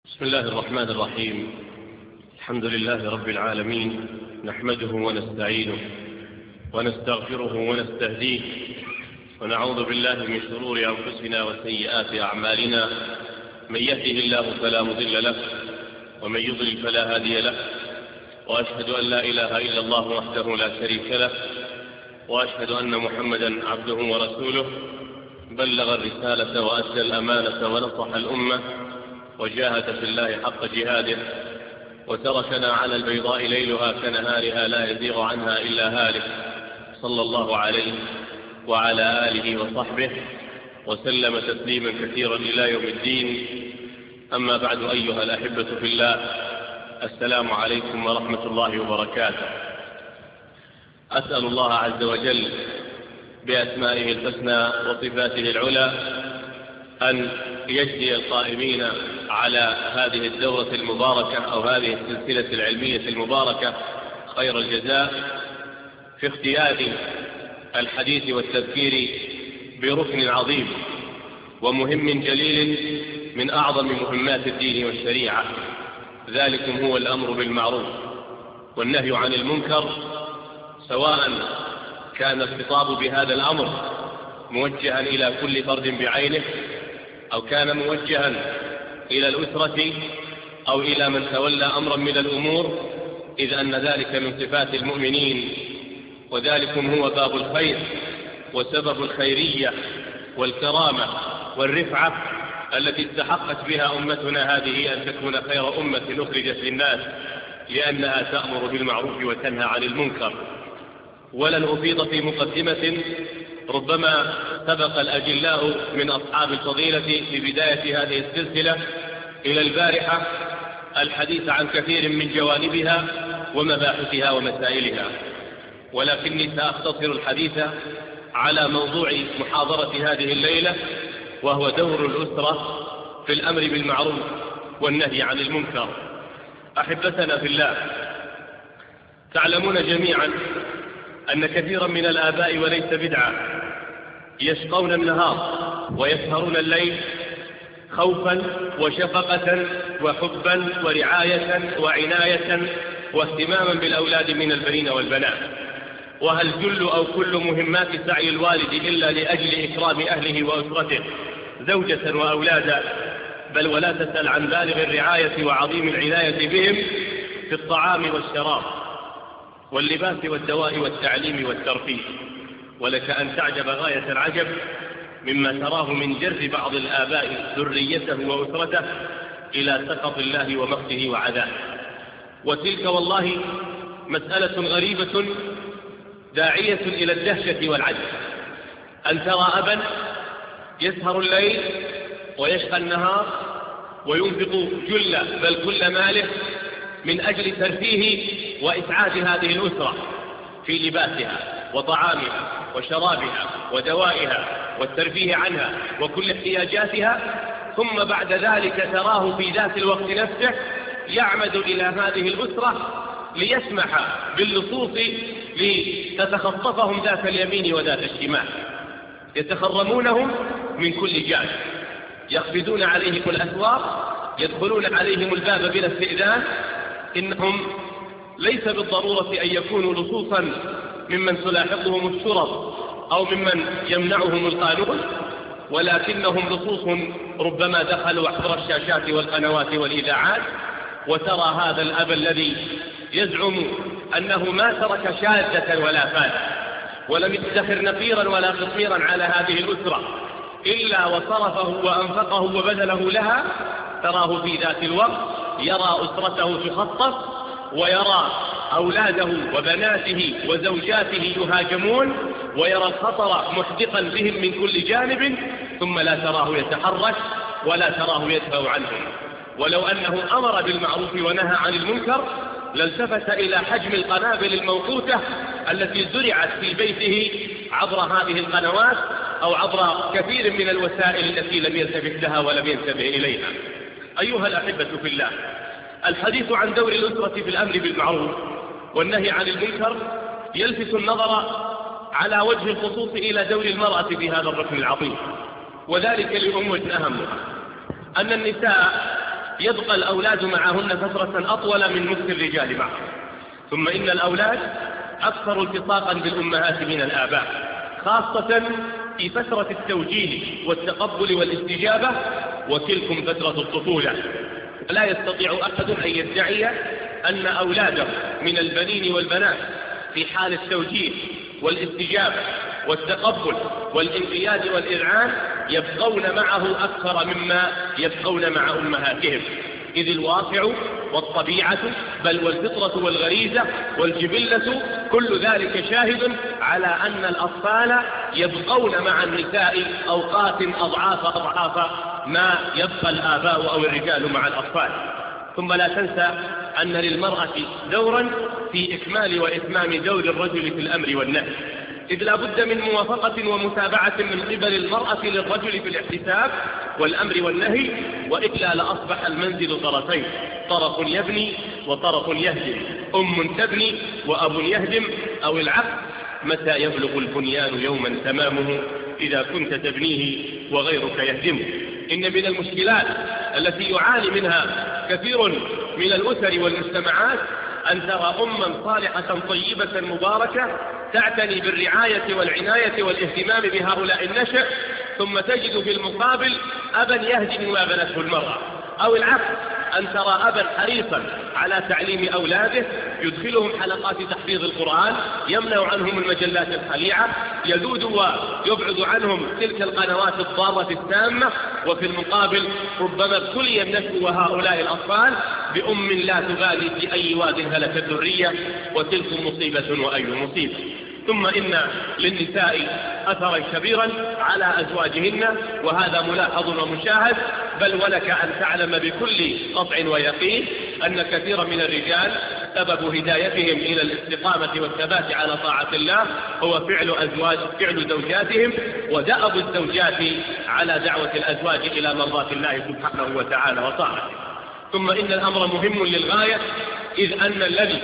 بسم الله الرحمن الرحيم. الحمد لله رب العالمين، نحمده ونستعينه ونستغفره ونستهديه، ونعوذ بالله من شرور أنفسنا وسيئات أعمالنا. من يهده الله فلا مضل له، ومن يضلل فلا هادي له، وأشهد أن لا إله إلا الله وحده لا شريك له، وأشهد أن محمدا عبده ورسوله، بلغ الرسالة وأدى الأمانة ونصح الأمة، وجاهد في الله حق جهاده، وتركنا على البيضاء ليلها كنهارها لا يزيغ عنها إلا هالك، صلى الله عليه وعلى آله وصحبه وسلم تسليما كثيرا إلى يوم الدين. أما بعد، أيها الأحبة في الله، السلام عليكم ورحمة الله وبركاته. أسأل الله عز وجل بأسمائه الحسنى وصفاته العلى أن يجزي القائمين على هذه الدورة المباركة أو هذه السلسلة العلمية المباركة خير الجزاء في اختيار الحديث والتذكير بركن عظيم ومهم جليل من أعظم مهمات الدين والشريعة، ذلكم هو الأمر بالمعروف والنهي عن المنكر، سواء كان الخطاب بهذا الأمر موجها إلى كل فرد بعينه، أو كان موجها إلى الأسرة أو إلى من تولى أمرا من الأمور، إذ أن ذلك من صفات المؤمنين، وذلكم هو باب الخير وسبب الخيرية والكرامة والرفعة التي استحقت بها أمتنا هذه أن تكون خير أمة أخرجت للناس، لأنها تأمر بالمعروف وتنهى عن المنكر. ولن أفيض في مقدمة، ربما سبق الأجلاء من أصحاب الفضيلة في بداية هذه السلسلة إلى البارحة الحديث عن كثير من جوانبها ومباحثها ومسائلها، ولكني سأختصر الحديث على موضوع محاضرة هذه الليلة، وهو دور الأسرة في الأمر بالمعروف والنهي عن المنكر. أحبتنا في الله، تعلمون جميعا أن كثيرا من الآباء وليس بدعة يشقون النهار ويسهرون الليل خوفا وشفقة وحبا ورعاية وعناية واهتماما بالأولاد من البنين والبنات. وهل جل أو كل مهمات سعي الوالد إلا لأجل إكرام أهله وأسرته زوجة وأولادا؟ بل ولا تسأل عن بالغ الرعاية وعظيم العناية بهم في الطعام والشراب واللباس والدواء والتعليم والترفيه. ولك أن تعجب غاية العجب مما تراه من جر بعض الآباء ذريته وأسرته إلى سخط الله ومقته وعذابه. وتلك والله مسألة غريبة داعية إلى الدهشة والعجب، أن ترى أبا يسهر الليل ويشقى النهار وينفق جل بل كل ماله من أجل ترفيه وإسعاد هذه الأسرة في لباسها وطعامها وشرابها ودوائها والترفيه عنها وكل احتياجاتها، ثم بعد ذلك تراه في ذات الوقت نفسه يعمد إلى هذه الأسرة ليسمح باللصوص لتتخطفهم ذات اليمين وذات الشمال، يتخرمونهم من كل جانب، يقبضون عليهم الأسواق، يدخلون عليهم الباب بلا استئذان. إنهم ليس بالضرورة أن يكونوا لصوصا ممن تلاحقهم الشرط أو ممن يمنعهم القانون، ولكنهم لصوص ربما دخلوا عبر الشاشات والقنوات والإذاعات. وترى هذا الأب الذي يزعم أنه ما ترك شاذة ولا فادة ولم يدخر نفيرا ولا قصيرا على هذه الأسرة إلا وصرفه وأنفقه وبذله لها، تراه في ذات الوقت يرى أسرته تخطف، ويرى أولاده وبناته وزوجاته يهاجمون، ويرى الخطر محدقا بهم من كل جانب، ثم لا تراه يتحرك ولا تراه يدفع عنهم. ولو أنه أمر بالمعروف ونهى عن المنكر لالتفت إلى حجم القنابل الموقوتة التي زرعت في بيته عبر هذه القنوات أو عبر كثير من الوسائل التي لم يلتفت لها ولم ينتبه إليها. أيها الأحبة في الله، الحديث عن دور الأسرة في الأمر بالمعروف والنهي عن المنكر يلفت النظر على وجه الخصوص إلى دور المرأة في هذا الركن العظيم، وذلك لأمور أهمها، أن النساء يبقى الأولاد معهن فترة أطول من مكث الرجال معهم. ثم إن الأولاد أكثر التصاقا بالأمهات من الآباء، خاصة في فترة التوجيه والتقبل والاستجابة، وتلكم فترة الطفولة. لا يستطيع أحد أن يدعي أن أولاده من البنين والبنات في حال التوجيه والاستجابة والتقبل والانقياد والإذعان يبقون معه أكثر مما يبقون مع أمهاتهم، إذ الواقع والطبيعة بل والفطرة والغريزة والجبلة كل ذلك شاهد على أن الأطفال يبقون مع النساء أوقات أضعاف ما يبقى الآباء أو الرجال مع الأطفال. ثم لا تنسى أن للمرأة دورا في إكمال وإتمام دور الرجل في الأمر والنهي، إذ لا بد من موافقة ومتابعة من قبل المرأة للرجل في الاحتساب والأمر والنهي، وإلا لأصبح المنزل طرفين، طرف يبني وطرف يهدم، أم تبني وأب يهدم، أو العكس، متى يبلغ البنيان يوما تمامه إذا كنت تبنيه وغيرك يهدمه. إن من المشكلات التي يعاني منها كثير من الأسر والمجتمعات أن ترى أما صالحة طيبة مباركة تعتني بالرعاية والعناية والاهتمام بهؤلاء النشأ، ثم تجد في المقابل أبا يهدم ما بنته المرأة، أو العكس، أن ترى أبا حريصا على تعليم أولاده، يدخلهم حلقات تحفيظ القرآن، يمنع عنهم المجلات الخليعة، يذود ويبعد عنهم تلك القنوات الضارة السامة، وفي المقابل ربما ابتلي النشء وهؤلاء الأطفال بأم لا تبالي في أي واد هلكت الذرية، وتلك مصيبة وأي مصيبة. ثم إن للنساء أثرا كبيرا على أزواجهن، وهذا ملاحظ ومشاهد، بل ولك أن تعلم بكل قطع ويقين أن كثيرا من الرجال سبب هدايتهم إلى الاستقامة والثبات على طاعة الله هو فعل زوجاتهم، ودأب الزوجات على دعوة الأزواج إلى مرضاة الله سبحانه وتعالى وطاعته. ثم إن الأمر مهم للغاية، إذ أن الذي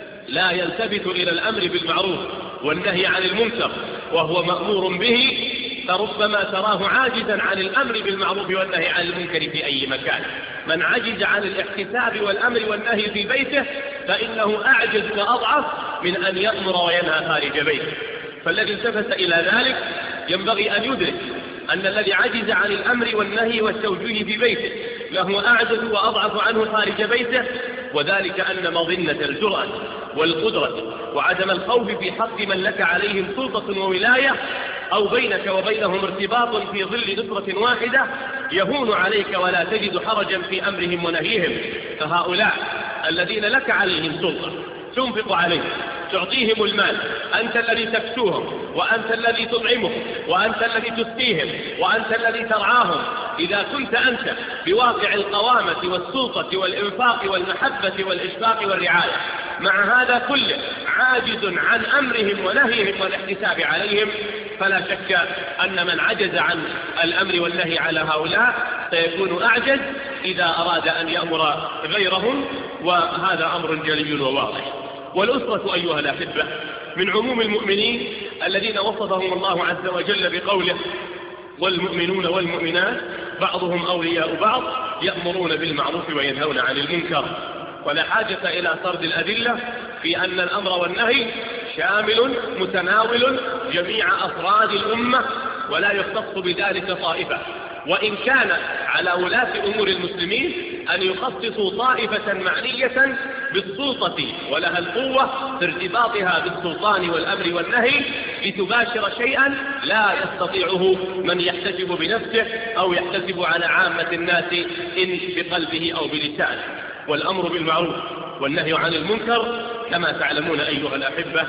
لا يلتفت إلى الأمر بالمعروف والنهي عن المنكر وهو مأمور به فربما تراه عاجزا عن الأمر بالمعروف والنهي عن المنكر في أي مكان. من عجز عن الاحتساب والأمر والنهي في بيته فإنه أعجز وأضعف من أن يأمر وينهى خارج بيته. فالذي التفت إلى ذلك ينبغي أن يدرك أن الذي عجز عن الأمر والنهي والتوجيه في بيته له أعجز وأضعف عنه خارج بيته، وذلك أن مظنة الجرأة والقدرة وعدم الخوف في حق من لك عليهم سلطة وولاية أو بينك وبينهم ارتباط في ظل نصرة واحدة يهون عليك ولا تجد حرجا في أمرهم ونهيهم. فهؤلاء الذين لك عليهم سلطة تنفق عليهم، تعطيهم المال، أنت الذي تكسوهم، وأنت الذي تطعمهم، وأنت الذي تسقيهم، وأنت الذي ترعاهم. إذا كنت أنت بواقع القوامة والسلطة والإنفاق والمحبة والإشفاق والرعاية مع هذا كله عاجز عن أمرهم ونهيهم والاحتساب عليهم، فلا شك أن من عجز عن الأمر والنهي على هؤلاء سيكون أعجز إذا أراد أن يأمر غيرهم، وهذا أمر جلي وواضح. والأسرة أيها الأحبة من عموم المؤمنين الذين وصفهم الله عز وجل بقوله والمؤمنون والمؤمنات بعضهم أولياء بعض يأمرون بالمعروف وينهون عن المنكر. ولا حاجة إلى سرد الأدلة في أن الأمر والنهي شامل متناول جميع أفراد الأمة ولا يختص بذلك طائفة، وإن كان على ولاة أمور المسلمين أن يخصصوا طائفة معنية بالسلطة ولها القوة في ارتباطها بالسلطان والأمر والنهي لتباشر شيئا لا يستطيعه من يحتسب بنفسه أو يحتسب على عامة الناس إن بقلبه أو بلسانه. والأمر بالمعروف والنهي عن المنكر كما تعلمون أيها الأحبة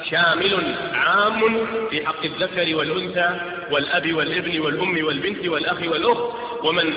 شامل عام في حق الذكر والأنثى والأب والابن والأم والبنت والأخ والأخت ومن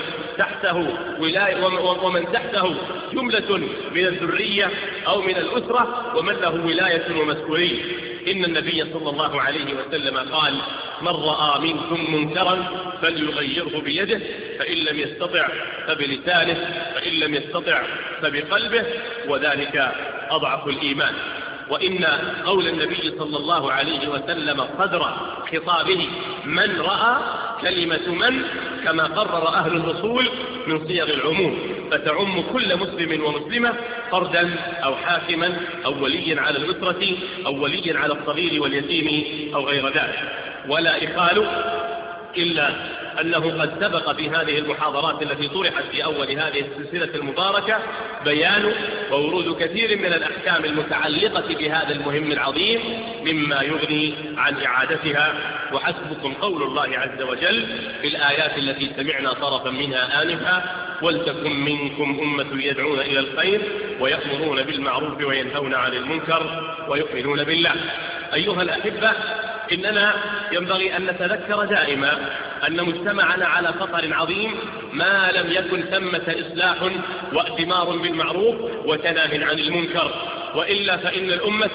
تحته جملة من الذرية أو من الأسرة ومن له ولاية ومسؤولية. إن النبي صلى الله عليه وسلم قال من رأى منكم منكرا فليغيره بيده، فإن لم يستطع فبلسانه، فإن لم يستطع فبقلبه، وذلك أضعف الإيمان. وإن قول النبي صلى الله عليه وسلم قدر خطابه من رأى كلمة من كما قرر أهل الأصول من صيغ العموم، فتعم كل مسلم ومسلمة، فردا أو حاكما أو وليا على الأسرة أو وليا على الصغير واليتيم أو غير ذلك. ولا إخال إلا أنه قد سبق في هذه المحاضرات التي طرحت في أول هذه السلسلة المباركة بيان وورود كثير من الأحكام المتعلقة بهذا المهم العظيم مما يغني عن إعادتها، وحسبكم قول الله عز وجل في الآيات التي سمعنا طرفا منها آنفا: ولتكن منكم أمة يدعون إلى الخير ويأمرون بالمعروف وينهون عن المنكر ويؤمنون بالله. أيها الأحبة، إننا ينبغي أن نتذكر دائما أن مجتمعنا على خطر عظيم ما لم يكن ثمة إصلاح وأتمار بالمعروف وتناه عن المنكر، وإلا فإن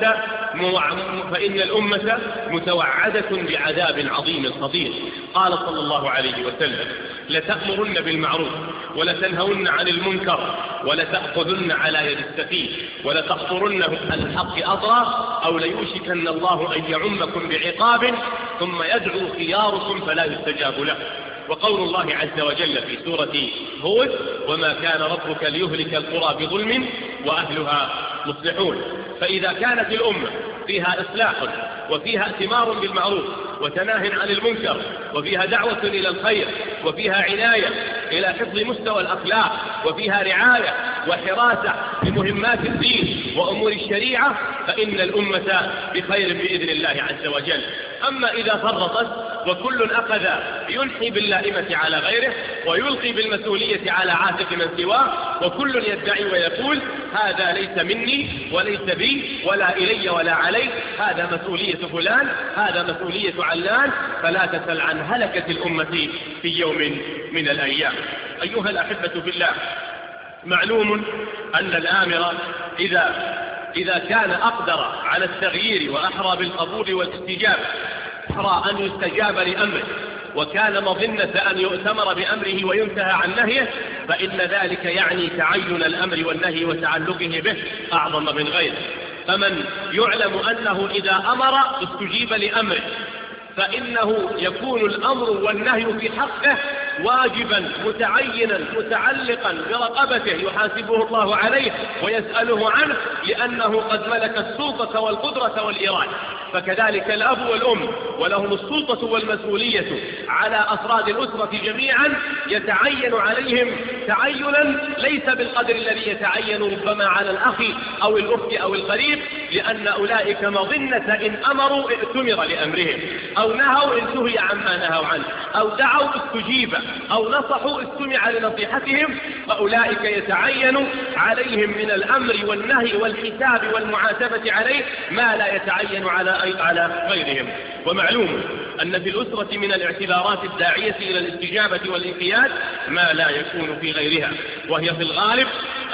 الأمة متوعدة بعذاب عظيم خطير. قال صلى الله عليه وسلم: لتأمرن بالمعروف ولتنهون عن المنكر ولتأخذن على يد السفيه ولتحضرن على الحق أضرا أو ليوشكن الله أن يعمكم بعقاب ثم يدعو خياركم فلا يستجاب له. وقول الله عز وجل في سورة هود: وما كان ربك ليهلك القرى بظلم وأهلها مصلحون. فإذا كانت الأمة فيها إصلاح وفيها ائتمار بالمعروف وتناه عن المنكر وفيها دعوة إلى الخير وفيها عناية إلى حفظ مستوى الأخلاق وفيها رعاية وحراسة لمهمات الدين وأمور الشريعة، فإن الأمة بخير بإذن الله عز وجل. أما إذا فرطت وكل أخذ ينحي باللائمة على غيره ويلقي بالمسؤولية على عاتق من سواه، وكل يدعي ويقول: هذا ليس مني وليس بي ولا إلي ولا علي، هذا مسؤولية فلان، هذا مسؤولية علان، فلا تسل عن هلكة الأمة في يوم من الأيام. أيها الأحبة في الله، معلوم أن الآمر إذا كان أقدر على التغيير وأحرى بالقبول والاستجابة، أحرى أن يستجاب لأمره وكان مظنة أن يؤتمر بأمره وينتهى عن نهيه، فإن ذلك يعني تعين الأمر والنهي وتعلقه به أعظم من غيره. فمن يعلم أنه إذا أمر استجيب لأمره فإنه يكون الأمر والنهي في حقه واجبا متعينا متعلقا برقبته يحاسبه الله عليه ويسأله عنه، لأنه قد ملك السلطة والقدرة والإرادة. فكذلك الأب والأم ولهم السلطة والمسؤولية على أفراد الأسرة جميعا، يتعين عليهم تعينا ليس بالقدر الذي يتعين ربما على الأخ أو الأخت أو القريب، لأن أولئك مظنة إن أمروا ائتمر لأمرهم، أو نهوا انتهي عما نهوا عنه، أو دعوا استجيب، أو نصحوا استمع لنصيحتهم، فأولئك يتعين عليهم من الأمر والنهي والحساب والمعاتبة عليه ما لا يتعين على غيرهم. ومعلوم أن في الأسرة من الاعتبارات الداعية إلى الاستجابة والانقياد ما لا يكون في غيرها، وهي في الغالب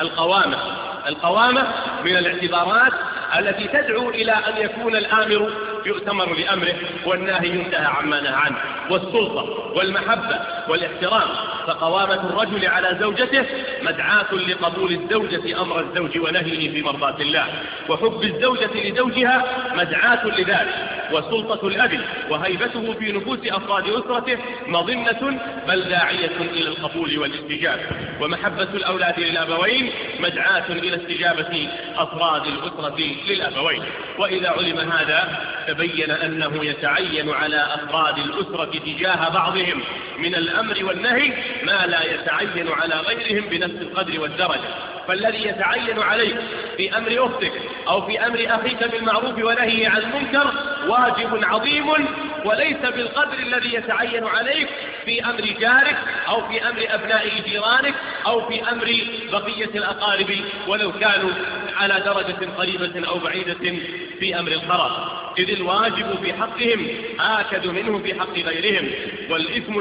القوامة من الاعتبارات التي تدعو إلى أن يكون الآمر يؤتمر لأمره والناهي ينتهى عما نهى عنه، والسلطة والمحبة والاحترام. فقوامة الرجل على زوجته مدعاة لقبول الزوجة أمر الزوج ونهيه في مرضاة الله، وحب الزوجة لزوجها مدعاة لذلك، وسلطة الأب وهيبته في نفوس أفراد أسرته مظنة بل داعية إلى القبول والاستجابة، ومحبة الأولاد للأبوين مدعاة إلى استجابة أفراد الأسرة للأبوين. وإذا علم هذا تبين أنه يتعين على أفراد الأسرة تجاه بعضهم من الأمر والنهي ما لا يتعين على غيرهم بنفس القدر والدرجة. فالذي يتعين عليك في أمر أختك أو في أمر أخيك بالمعروف ونهيه عن المنكر واجب عظيم، وليس بالقدر الذي يتعين عليك في أمر جارك أو في أمر أبناء جيرانك أو في أمر بقية الأقارب ولو كانوا على درجة قريبة أو بعيدة في أمر الخراب، إذ الواجب في حقهم آكد منه في حق غيرهم. والإثم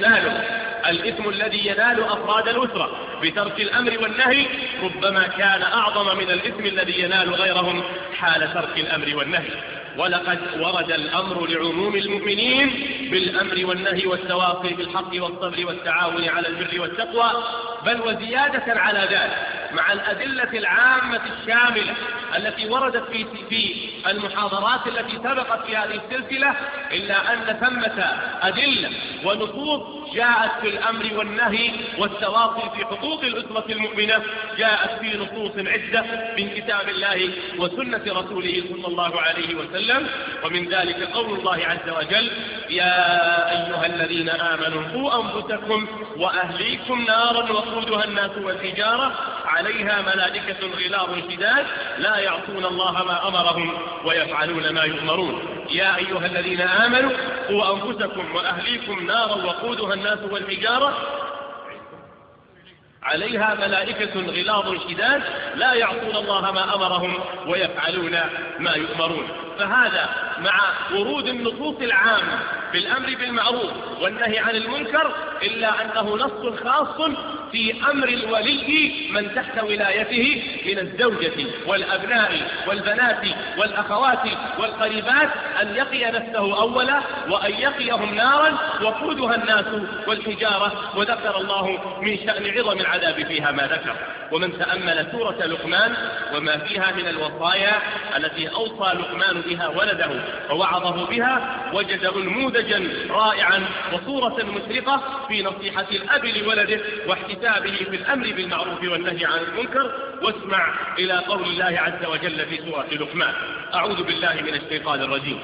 الذي ينال أفراد الأسرة بترك الأمر والنهي ربما كان أعظم من الإثم الذي ينال غيرهم حال ترك الأمر والنهي. ولقد ورد الأمر لعموم المؤمنين بالأمر والنهي والتواصي بالحق والصبر والتعاون على البر والتقوى، بل وزيادة على ذلك مع الأدلة العامة الشاملة التي وردت في المحاضرات التي سبقت في هذه السلسلة، إلا أن ثمة أدلة ونصوص جاءت في الأمر والنهي والتواصي في حقوق الأسرة المؤمنة، جاءت في نصوص عدة من كتاب الله وسنة رسوله صلى الله عليه وسلم. ومن ذلك قول الله عز وجل: يا أيها الذين آمنوا قوا أنفسكم وأهليكم نارا وقودها الناس والحجارة عليها ملائكة غلاظ شداد لا يعصون الله ما أمرهم ويفعلون ما يؤمرون. يا أيها الذين آمنوا قوا أنفسكم وأهليكم نارا وقودها الناس والحجارة عليها ملائكة غلاظ شداد لا يعصون الله ما أمرهم ويفعلون ما يؤمرون. فهذا مع ورود النصوص العامة بالأمر بالمعروف والنهي عن المنكر، إلا أنه نص خاص في أمر الولي من تحت ولايته من الزوجة والأبناء والبنات والأخوات والقريبات أن يقي نفسه أولا، وأن يقيهم نارا وقودها الناس والحجارة. وذكر الله من شأن عظم العذاب فيها ما ذكر. ومن تأمل سورة لقمان وما فيها من الوصايا التي أوصى لقمان بها ولده ووعظه بها، وجد نموذجا رائعا وصورة مشرقة في نصيحة الأب لولده واحتسابه في الأمر بالمعروف والنهي عن المنكر. واسمع إلى قول الله عز وجل في سورة لقمان: أعوذ بالله من الشيطان الرجيم.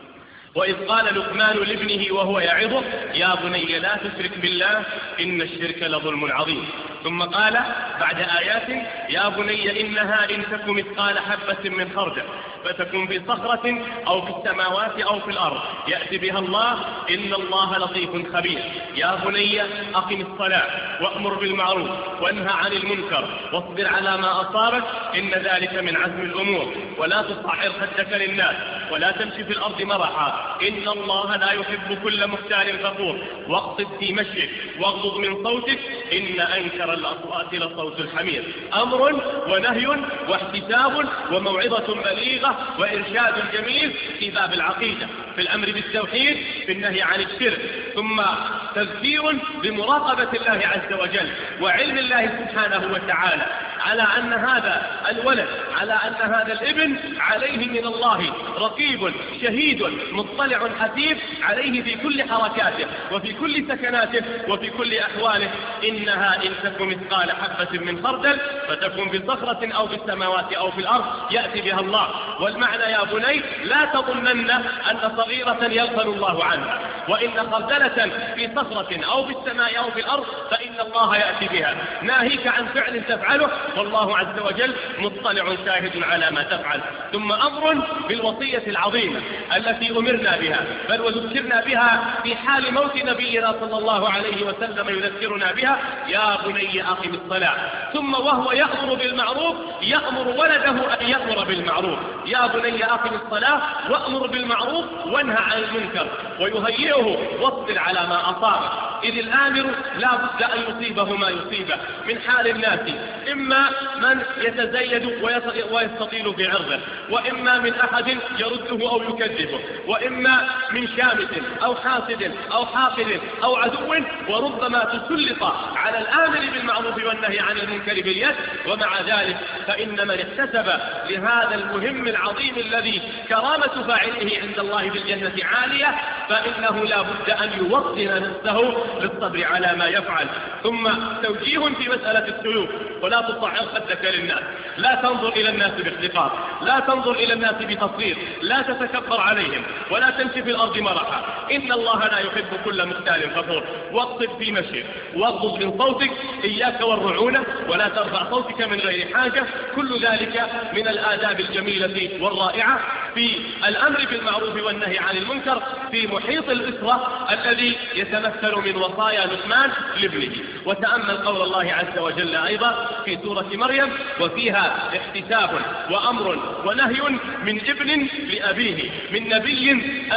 وإذ قال لقمان لابنه وهو يعظه: يا بني لا تشرك بالله إن الشرك لظلم عظيم. ثم قال بعد آيات: يا بني إنها إن تك مثقال حبة من خردل فتكن في صخرة أو في السماوات أو في الأرض يأتي بها الله إن الله لطيف خبير. يا بني أقم الصلاة وأمر بالمعروف وانهى عن المنكر واصبر على ما أصابك إن ذلك من عزم الأمور. ولا تصعر خدك للناس ولا تمشي في الأرض مرحا إن الله لا يحب كل مختال فخور. واقصد في مشيك واغضض من صوتك إن أنكر الأصوات لصوت الحمير. أمر ونهي واحتساب وموعظة بليغة وإرشاد جميل في باب العقيدة، في الأمر بالتوحيد، في النهي عن الشرك. ثم تذكير بمراقبة الله عز وجل وعلم الله سبحانه وتعالى على أن هذا الولد، على أن هذا الابن عليه من الله رقيب شهيد مطلع حسيب عليه في كل حركاته وفي كل سكناته وفي كل أحواله. إنها إن تك مثقال حبة من خردل فتكن في صخرة أو في السماوات أو في الأرض يأتي بها الله. والمعنى يا بني لا تظنن أن صغيرة يغفل الله عنها، وإن خردلة في صخرة أو في السماء أو في الأرض فإن الله يأتي بها. ناهيك عن فعل تفعله والله عز وجل مطلع شاهد على ما تفعل. ثم أمر بالوصية العظيمة التي أمرنا بها بل وذكرنا بها في حال موت نبينا صلى الله عليه وسلم يذكرنا بها: يا بني أقم الصلاة. ثم وهو يأمر بالمعروف يأمر ولده أن يأمر بالمعروف: يا بني أقم الصلاة وأمر بالمعروف وانهى عن المنكر، ويهيئه واصبر على ما أصابه. إذ الآمر لا بد أن يصيبه ما يصيبه من حال الناس، إما من يتزيد ويستطيل في عرضه، وإما من أحد يرده أو يكذبه، وإما من شامت أو حاسد أو حاقد أو عدو. وربما تسلط على الآمر بالمعروف والنهي عن المنكر باليد. ومع ذلك فإن من احتسب لهذا المهم العظيم الذي كرامة فاعله عند الله بالجنة عالية فإنه لا بد أن يوطن نفسه للصبر على ما يفعل. ثم توجيه في مسألة السلوك: ولا تصعر خدك للناس، لا تنظر إلى الناس باحتقار، لا تنظر إلى الناس بتصغير، لا تتكبر عليهم، ولا تمشي في الأرض مرحا إن الله لا يحب كل مختال فخور. واقصد في مشيك واغضض من صوتك، إياك والرعونة، ولا ترفع صوتك من غير حاجة. كل ذلك من الآداب الجميلة والرائعة في الأمر بالمعروف والنهي عن المنكر في محيط الأسرة الذي يتمثل من وصايا لقمان لابنه. وتأمل قول الله عز وجل أيضا في سورة مريم: وفيها احتساب وأمر ونهي من ابن لأبيه من نبي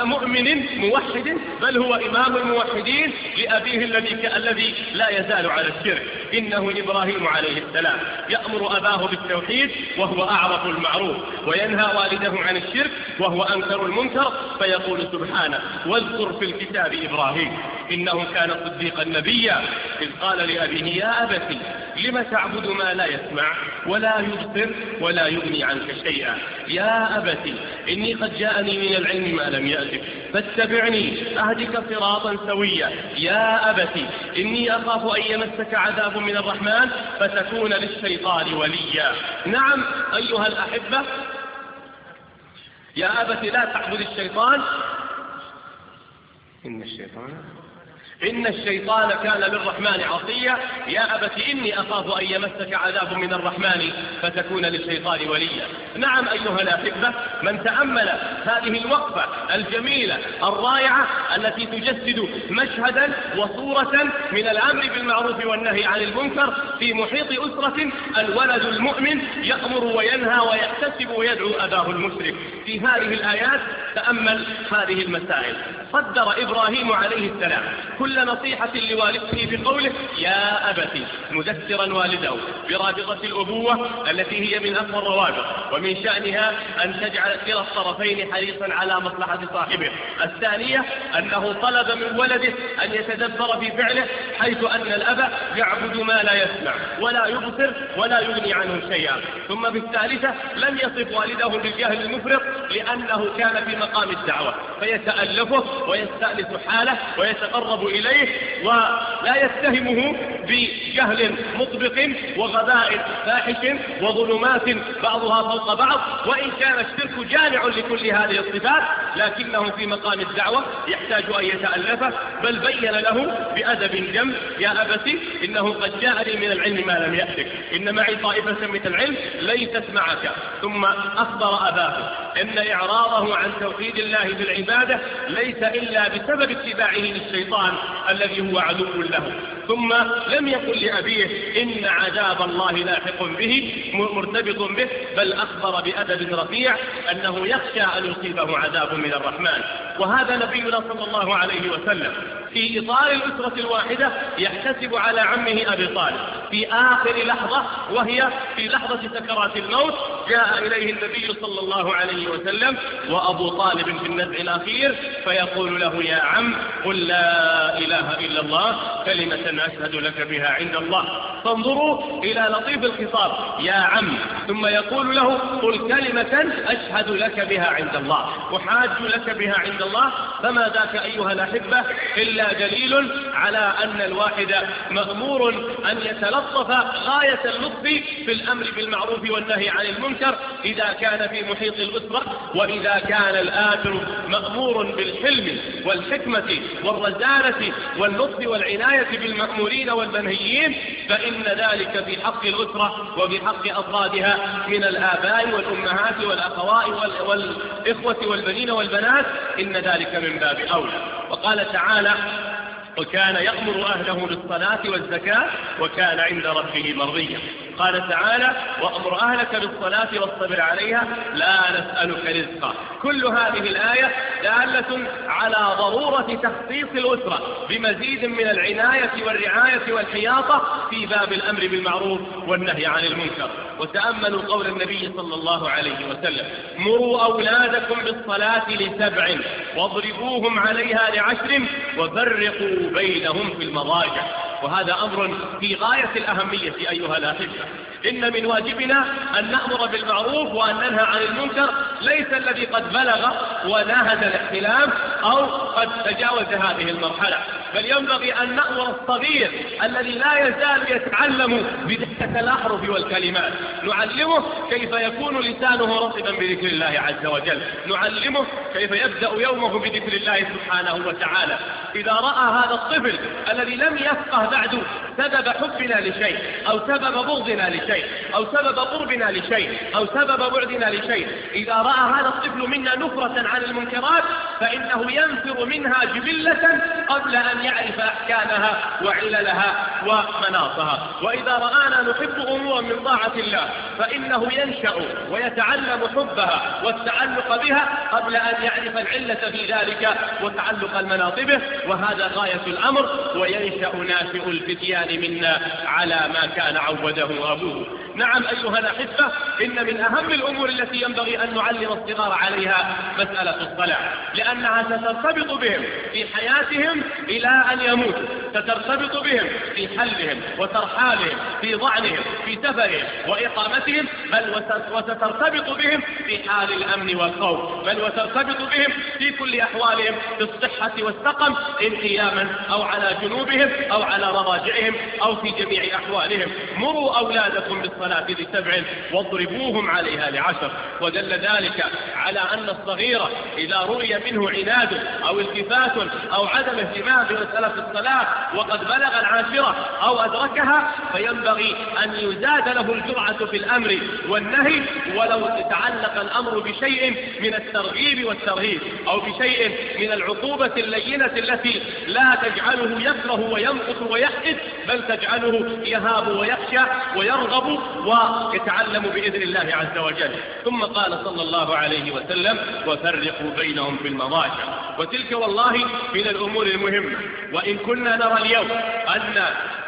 مؤمن موحد بل هو إمام الموحدين لأبيه الذي لا يزال على الشرك إنه إبراهيم عليه السلام. يأمر أباه بالتوحيد وهو أعرف المعروف، وينهى والده عن الشرك وهو أنكر المنكر، فيقول سبحانه: واذكر في الكتاب إبراهيم إنه كان صديقا نبيا إذ قال لأبيه: يا أبت لم تعبد ما لا يسمع ولا يبصر ولا يغني عنك شيئا؟ يا أبت إني قد جاءني من العلم ما لم يأتك فاتبعني أهدك صراطا سويا. يا أبت إني أخاف أن يمسك عذاب من الرحمن فتكون للشيطان وليا. نعم أيها الأحبة، يا أبت لا تعبد الشيطان إن الشيطان كان للرحمن عصيا. يا أبت إني أخاف أن يمسك عذاب من الرحمن فتكون للشيطان وليا. نعم أيها الأحبة، من تأمل هذه الوقفة الجميلة الرائعة التي تجسد مشهدا وصورة من الأمر بالمعروف والنهي عن المنكر في محيط أسرة الولد المؤمن يأمر وينهى ويحتسب ويدعو أباه المشرك، في هذه الآيات تأمل هذه المسائل. صدر إبراهيم عليه السلام كل نصيحة لوالده بقوله يا أبت، مذكرا والده برابطة الأبوة التي هي من أقوى الروابط، ومن شأنها أن تجعل كلا الطرفين حريصا على مصلحة صاحبه. الثانية أنه طلب من ولده أن يتدبر في فعله، حيث أن الأب يعبد ما لا يسمع ولا يبصر ولا يغني عنه شيئا. ثم بالثالثة لم يصف والده بالجهل المفرط، لأنه كان في مقام الدعوة فيتألفه ويستأنس حاله ويتقرب إليه ولا يتهمه بجهل مطبق وغباء فاحش وظلمات بعضها فوق بعض. وإن كان الشرك جامع لكل هذه الصفات، لكنه في مقام الدعوة يحتاج أن يتألفه، بل بين له بأدب جم يا أبت إنه قد جاءني من العلم ما لم يأتك، إن معي طائفة من العلم ليست معك. ثم أخبر أباه إن إعراضه عن توحيد الله بالعبادة ليس إلا بسبب اتباعه للشيطان الذي هو عدو له. ثم لم يقل لأبيه إن عذاب الله لاحق به مرتبط به، بل أخبر بأدب رفيع أنه يخشى أن يصيبه عذاب من الرحمن. وهذا نبينا صلى الله عليه وسلم في إطار الأسرة الواحدة يحتسب على عمه أبي طالب في آخر لحظة، وهي في لحظة سكرات الموت. جاء إليه النبي صلى الله عليه وسلم وأبو طالب في النزع الأخير فيقول له يا عم قل لا إله إلا الله كلمة أشهد لك بها عند الله. فانظروا إلى لطيف الخطاب يا عم، ثم يقول له قل كلمة أشهد لك بها عند الله، أحاج لك بها عند الله. فما ذاك أيها الأحبة إلا دليل على أن الواحد مأمور أن يتلطف غاية اللطف في الأمر بالمعروف والنهي عن المنكر إذا كان في محيط الأسرة، وإذا كان الآخر مأمور بالحلم والحكمة والرزانة واللطف والعناية بالمأمورين والمنهيين، فإن ذلك في حق الأسرة وفي حق أفرادها من الآباء والأمهات والأخوات والإخوة والبنين والبنات، إن ذلك من باب أولى. وقال تعالى وكان يأمر أهله بالصلاة والزكاة وكان عند ربه مرضيا. قال تعالى وأمر أهلك بالصلاة واصطبر عليها لا نسألك رزقا. كل هذه الآية دالة على ضرورة تخصيص الأسرة بمزيد من العناية والرعاية والحياطة في باب الأمر بالمعروف والنهي عن المنكر. وتأملوا قول النبي صلى الله عليه وسلم مروا أولادكم بالصلاة ل7 واضربوهم عليها ل10 وفرقوا بينهم في المضاجع. وهذا أمر في غاية الأهمية أيها الأحبة. إن من واجبنا أن نأمر بالمعروف وأن ننهى عن المنكر، ليس الذي قد بلغ وناهز الاحتلام أو قد تجاوز هذه المرحلة، بل ينبغي أن نأمر الصغير الذي لا يزال يتعلم بدقة الأحرف والكلمات، نعلمه كيف يكون لسانه رطبا بذكر الله عز وجل، نعلمه كيف يبدأ يومه بذكر الله سبحانه وتعالى. إذا رأى هذا الطفل الذي لم يفقه بعد سبب حبنا لشيء أو سبب بغضنا لشيء أو سبب قربنا لشيء أو سبب بعدنا لشيء، إذا رأى هذا الطفل منا نفرة عن المنكرات فإنه ينفر منها جبلة قبل أن يعرف أحكامها وعللها ومناطها. وإذا رآنا نحب أمورا من طاعة الله فإنه ينشأ ويتعلم حبها والتعلق بها قبل أن يعرف العلة في ذلك وتعلق المناط به، وهذا غاية الأمر. وينشأ ناشئ الفتيان منا على ما كان عوده أبوه. نعم أيها الأحبة، إن من أهم الأمور التي ينبغي أن نعلم الصغار عليها مسألة الصلاة، لأنها سترتبط بهم في حياتهم إلى أن يموتوا، سترتبط بهم في حلهم وترحالهم، في ضعنهم، في سفرهم وإقامتهم، بل وسترتبط بهم في حال الأمن والخوف، بل وترتبط بهم في كل أحوالهم، في الصحة والسقم، إن قياما أو على جنوبهم أو على مضاجعهم أو في جميع أحوالهم. مروا أولادكم بالصلاة ل7 واضربوهم عليها ل10. ودل ذلك على أن الصغير إذا رؤي منه عناد أو التفات أو عدم اهتمام بمسألة الصلاة وقد بلغ العاشرة أو أدركها، فينبغي أن يزاد له الجرعة في الأمر والنهي، ولو تعلق الأمر بشيء من الترغيب والترهيب أو بشيء من العقوبة اللينة التي لا تجعله يكره وينقص ويحدث، بل تجعله يهاب ويخشى ويرغب ويتعلم بإذن الله عز وجل. ثم قال صلى الله عليه وسلم: وفرقوا بينهم في المضاجع. وتلك والله من الأمور المهمة. وإن كنا نرى اليوم أن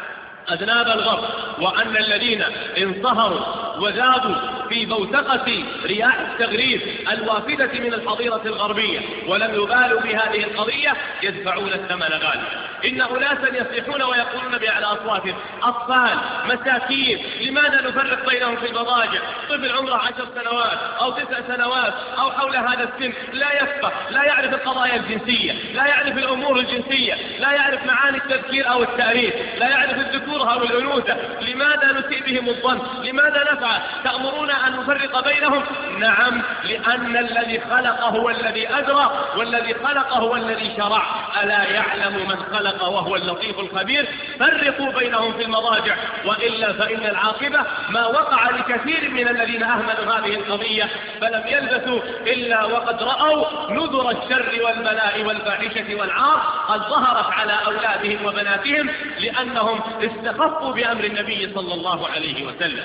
أذناب الغرب وأن الذين انصهروا وذابوا في بوتقة رياح التغريب الوافدة من الحضيرة الغربية ولم يبالوا بهذه القضية يدفعون الثمن غاليا. إن أناسا يصيحون ويقولون بأعلى أصواتهم: أطفال مساكين، لماذا نفرق بينهم في المضاجع؟ طفل عمره 10 سنوات أو 9 سنوات أو حول هذا السن، لا يفقه، لا يعرف القضايا الجنسية، لا يعرف الأمور الجنسية، لا يعرف معاني التذكير أو التأريث، لا يعرف الذكورة أو الأنوثة. لماذا نسيء بهم الظن؟ لماذا نفعل؟ تأمرون أن نفرق بينهم؟ نعم، لأن الذي خلق هو الذي أدرى، والذي خلق هو الذي شرع. ألا يعلم من خلق وهو اللطيف الخبير؟ فرقوا بينهم في المضاجع، وإلا فإن العاقبة ما وقع لكثير من الذين أهملوا هذه القضية فلم يلبثوا إلا وقد رأوا نذر الشر والبلاء والفاحشة والعار قد ظهرت على أولادهم وبناتهم، لأنهم استخفوا بأمر النبي صلى الله عليه وسلم،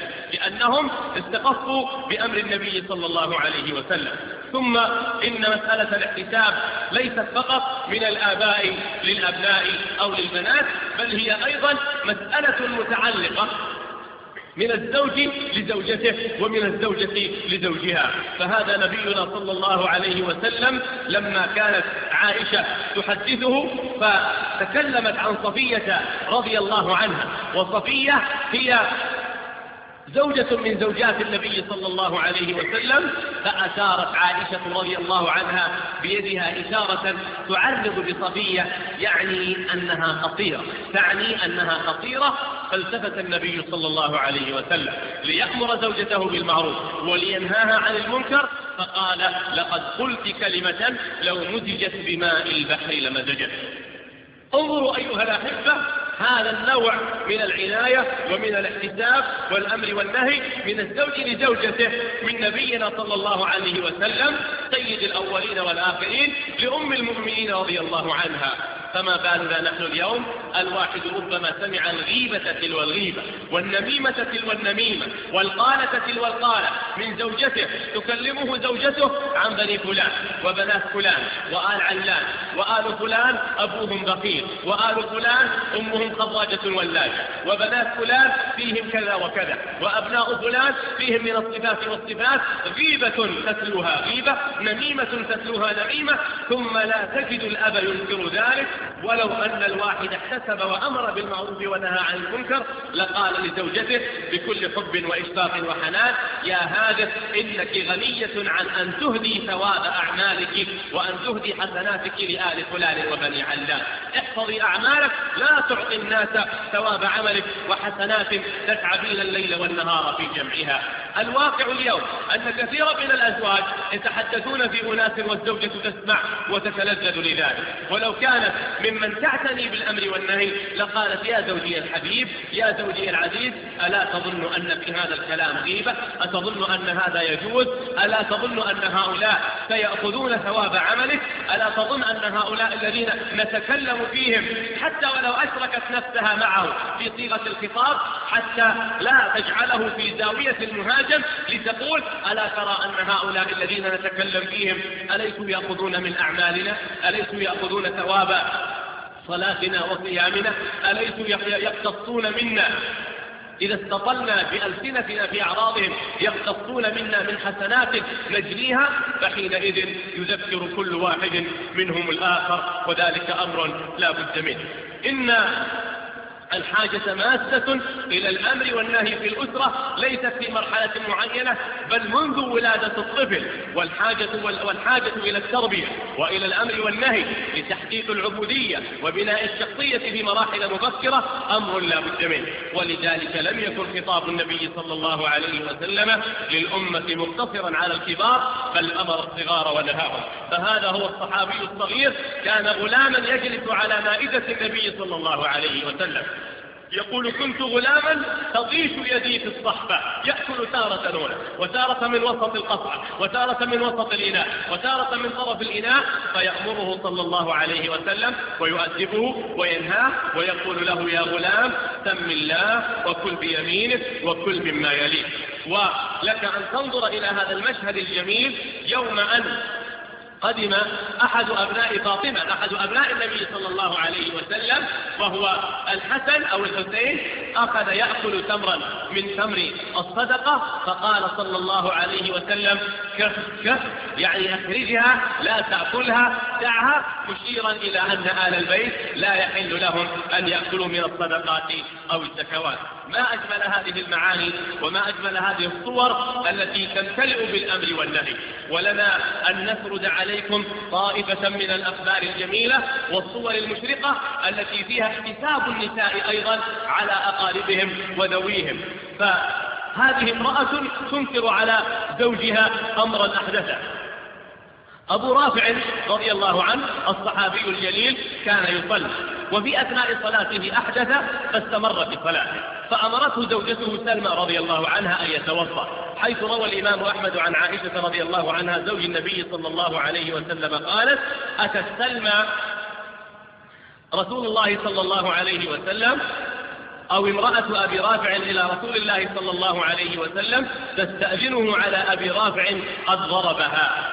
بأمر النبي صلى الله عليه وسلم. ثم إن مسألة الاحتساب ليست فقط من الآباء للأبناء أو للبنات، بل هي أيضا مسألة متعلقة من الزوج لزوجته ومن الزوجة لزوجها. فهذا نبينا صلى الله عليه وسلم لما كانت عائشة تحدثه فتكلمت عن صفية رضي الله عنها، وصفية هي زوجة من زوجات النبي صلى الله عليه وسلم، فأشارت عائشة رضي الله عنها بيدها إشارة تعرض بصفية، يعني أنها خطيرة. فالتفت النبي صلى الله عليه وسلم ليأمر زوجته بالمعروف ولينهاها عن المنكر، فقال: لقد قلت كلمة لو مزجت بماء البحر لمزجت. انظروا أيها الأحبة هذا النوع من العناية ومن الاحتساب والأمر والنهي من الزوج لزوجته من نبينا صلى الله عليه وسلم سيد الأولين والآخرين لأم المؤمنين رضي الله عنها. فما بالنا نحن اليوم؟ الواحد ربما سمع الغيبة تلو الغيبة والنميمة تلو النميمة والقالة تلو القالة من زوجته، تكلمه زوجته عن بني فلان وبنات فلان وآل علان وآل فلان أبوهم بخيل وآل فلان أمهم خضراجة ولاجة وبنات فلان فيهم كذا وكذا وأبناء فلان فيهم من الصفات والصفات. غيبة تتلوها غيبة، نميمة تتلوها نميمة، ثم لا تجد الأب ينكر ذلك. ولو أن الواحد احتسب وأمر بالمعروف ونهى عن المنكر لقال لزوجته بكل حب وإشفاق وحنان: يا هذا إنك غنية عن أن تهدي ثواب أعمالك وأن تهدي حسناتك لآل فلان وبني علان. احفظي أعمالك، لا تعطي الناس ثواب عملك وحسنات تتعبين الليل والنهار في جمعها. الواقع اليوم أن كثيرا من الأزواج يتحدثون في أناس والزوجة تسمع وتتلذذ لذلك، ولو كانت ممن تعتني بالأمر والنهي لقالت: يا زوجي الحبيب، يا زوجي العزيز، ألا تظن أن في هذا الكلام غيبة؟ أتظن أن هذا يجوز؟ ألا تظن أن هؤلاء سيأخذون ثواب عملك؟ ألا تظن أن هؤلاء الذين نتكلم فيهم حتى ولو أشركت نفسها معه في صيغة الخطاب حتى لا تجعله في زاوية المهاجم لتقول: ألا ترى أن هؤلاء الذين نتكلم فيهم أليسوا يأخذون من أعمالنا؟ أليسوا يأخذون ثواب صلاتنا وصيامنا؟ أليسوا يقتصون منا إذا استطلنا بألسنتنا في أعراضهم يقتصون منا من حسنات نجنيها، فحينئذ يذكر كل واحد منهم الآخر، وذلك أمر لا بد منه. إن الحاجة ماسة إلى الأمر والنهي في الأسرة ليست في مرحلة معينة، بل منذ ولادة الطفل، والحاجة إلى التربية وإلى الأمر والنهي لتحقيق العبودية وبناء الشخصية في مراحل مبكرة أمر لا بد منه. ولذلك لم يكن خطاب النبي صلى الله عليه وسلم للأمة مقتصرا على الكبار، بل أمر الصغار ونهاهم. فهذا هو الصحابي الصغير، كان غلاما يجلس على مائدة النبي صلى الله عليه وسلم، يقول: كنت غلاما تطيش يدي في الصحفة، يأكل تارة نونا، وتارة من وسط القصعة، وتارة من وسط الإناء، وتارة من طرف الإناء، فيأمره صلى الله عليه وسلم ويؤدبه وينهاه ويقول له: يا غلام سم الله وكل بيمينك وكل مما يليك. ولك أن تنظر إلى هذا المشهد الجميل يوم أن قدم أحد أبناء فاطمة، أحد أبناء النبي صلى الله عليه وسلم، وهو الحسن أو الحسين، أخذ يأكل تمرا من تمر الصدقة، فقال صلى الله عليه وسلم: كف كف، يعني أخرجها لا تأكلها، دعها، مشيرا إلى أن آل البيت لا يحل لهم أن يأكلوا من الصدقات أو الزكوات. ما أجمل هذه المعاني وما أجمل هذه الصور التي تمتلئ بالأمر والنهي. ولنا أن نسرد عليكم طائفة من الأخبار الجميلة والصور المشرقة التي فيها احتساب النساء أيضا على أقاربهم وذويهم. فهذه امرأة تنكر على زوجها أمرا أحدثه. أبو رافع رضي الله عنه الصحابي الجليل كان يصلي، وفي أثناء صلاته أحدث فاستمر في صلاته، فأمرته زوجته سلمى رضي الله عنها أن يتوضأ، حيث روى الإمام أحمد عن عائشة رضي الله عنها زوج النبي صلى الله عليه وسلم قالت: أتت سلمى رسول الله صلى الله عليه وسلم أو امرأة أبي رافع إلى رسول الله صلى الله عليه وسلم تستأذنه على أبي رافع قد ضربها.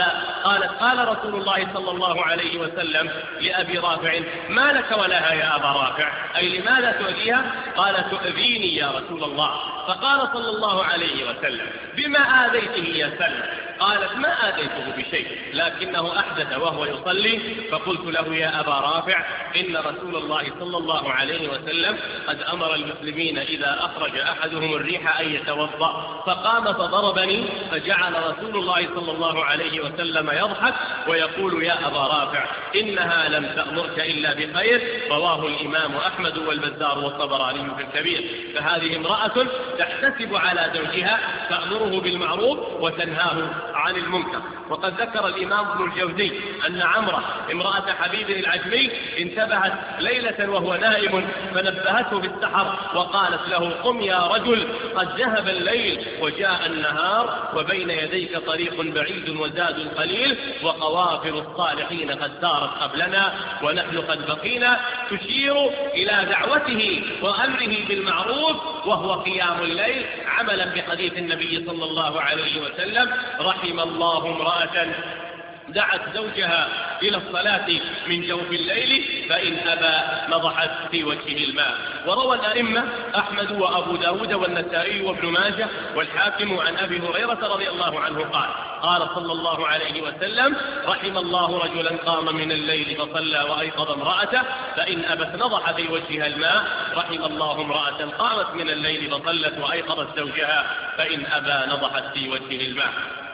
قال رسول الله صلى الله عليه وسلم لأبي رافع: ما لك ولها يا أبا رافع؟ أي لماذا تؤذيها؟ قال: تؤذيني يا رسول الله. فقال صلى الله عليه وسلم: بما آذيته يا سلمى؟ قالت: ما آذيته بشيء، لكنه أحدث وهو يصلي، فقلت له: يا أبا رافع، إن رسول الله صلى الله عليه وسلم قد أمر المسلمين إذا أخرج أحدهم الريح أن يتوضأ، فقام فضربني، فجعل رسول الله صلى الله عليه وسلم يضحك ويقول: يا أبا رافع، إنها لم تأمرك إلا بخير. رواه الإمام أحمد والبزار والطبراني في الكبير. فهذه امرأة تحتسب على زوجها، تأمره بالمعروف وتنهاه عن المنكر. وقد ذكر الإمام ابن الجوزي أن عمرة امرأة حبيب العجمي انتبهت ليلة وهو نائم، فنبهته بالسحر وقالت له: قم يا رجل، قد ذهب الليل وجاء النهار، وبين يديك طريق بعيد وزاد قليل، وقوافل الصالحين قد سارت قبلنا ونحن قد بقينا. تشير إلى دعوته وأمره بالمعروف وهو قيام الليل، عملا بحديث النبي صلى الله عليه وسلم: رحم الله امرأة دعت زوجها إلى الصلاة من جوف الليل، فإن أبى نضحت في وجهه الماء. وروى الأئمة أحمد وأبو داود والنسائي وابن ماجه والحاكم عن أبي هريرة رضي الله عنه قال صلى الله عليه وسلم: رحم الله رجلا قام من الليل فصلى وأيقظ امرأته، فإن أبت نضح في وجهها الماء. رحم الله امرأة قامت من الليل فصلت وأيقظت زوجها، فإن أبى نضحت في وجهه الماء.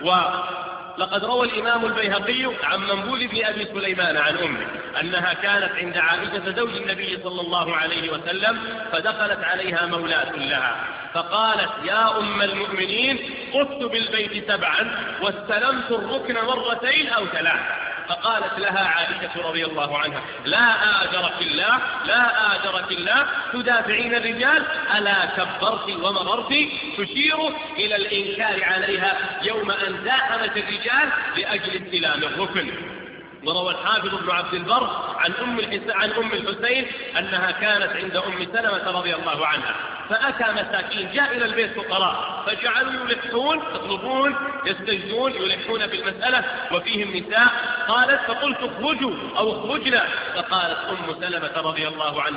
لقد روى الإمام البيهقي عن منبوذ بن أبي سليمان عن أمه أنها كانت عند عائشة زوج النبي صلى الله عليه وسلم، فدخلت عليها مولاة لها فقالت: يا أم المؤمنين، قفت بالبيت 7 واستلمت الركن 2 أو 3. فقالت لها عائشة رضي الله عنها: لا آجرك الله، لا آجرك الله، تدافعين الرجال، ألا كبرت ومغرت؟ تشير إلى الإنكار عليها يوم أن زاحمت الرجال لأجل استلام الركن. وروى الحافظ ابن عبد البر عن أم الحسين أنها كانت عند أم سلمة رضي الله عنها، فأتى مساكين جاء إلى البيت فقراء، فجعلوا يلحون، يطلبون، يستجدون، يلحون بالمسألة وفيهم نساء. قالت: فقلت: اخرجوا أو اخرجنا. فقالت أم سلمة رضي الله عنها: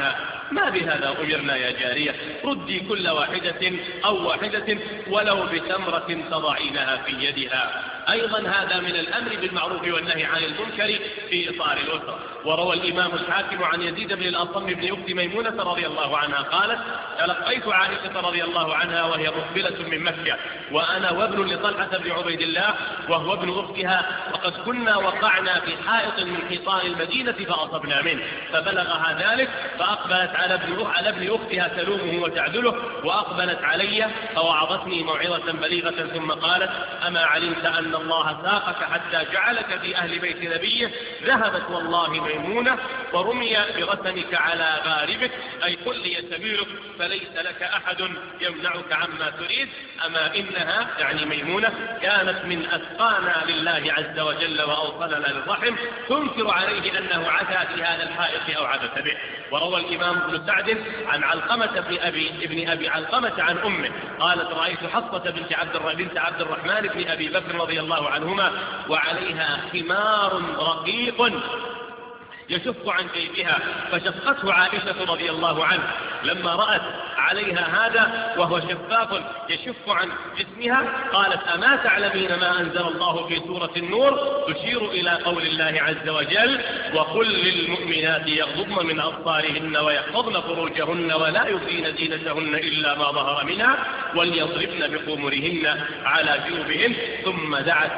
ما بهذا أمرنا يا جارية، ردي كل واحدة أو واحدة ولو بتمرة تضعينها في يدها. أيضا هذا من الأمر بالمعروف والنهي عن المنكر في إطار الأسرة. وروى الإمام الحاكم عن يزيد بن الأصم بن أخت ميمونة رضي الله عنها قالت: تلقيت عائشة رضي الله عنها وهي مقبلة من مكة وأنا وابن لطلحة بن عبيد الله وهو ابن أختها، وقد كنا وقعنا في حائط من حيطان المدينة فأصبنا منه، فبلغها ذلك فأقبلت على ابن أختها تلومه وتعدله، وأقبلت علي فوعظتني موعظة بليغة ثم قالت: أما علمت أن الله ساقك حتى جعلك في أهل بيت نبيه؟ ذهبت والله ميمونة ورمي بغسمك على غاربك، أي قل لي سبيلك فليس لك أحد يمنعك عما تريد. أما إنها يعني ميمونة كانت من أتقانا لله عز وجل وأوصلنا للرحم، تنكر عليه أنه عثى في هذا الحائط أو عبث به. وروى الإمام ابن سعد عن علقمة ابن أبي علقمة عن أمه قالت: رأيت حفصة بنت عبد الرحمن بن أبي بكر رضي الله عنهما وعليها خمار رقيق يشف عن جيبها، فشقته عائشة رضي الله عنها لما رأت عليها هذا وهو شفاف يشف عن جسمها، قالت: أما تعلمين ما أنزل الله في سورة النور؟ تشير إلى قول الله عز وجل: وقل للمؤمنات يغضضن من أبصارهن ويحفظن فروجهن ولا يبدين زينتهن إلا ما ظهر منها وليضربن بخمرهن على جيوبهن. ثم دعت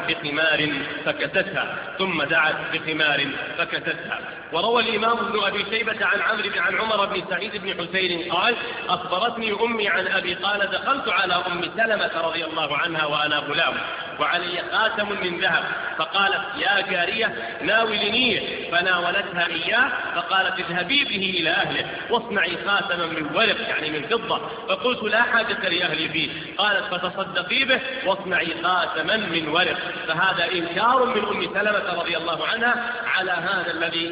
بخمار فكتتها. وروى الإمام ابن أبي شيبة عن عمر بن سعيد بن حسين قال: أخبرتني أمي عن أبي قال: دخلت على أم سلمة رضي الله عنها وأنا غلام وعلي خاتم من ذهب، فقالت: يا جارية ناولنيه، فناولتها إياه فقالت: اذهبي به إلى أهله واصنعي خاتما من ورق يعني من فضة. فقلت: لا حاجة لأهلي فيه. قالت: فتصدقي به واصنعي خاتما من ورق. فهذا إنكار من أم سلمة رضي الله عنها على هذا الذي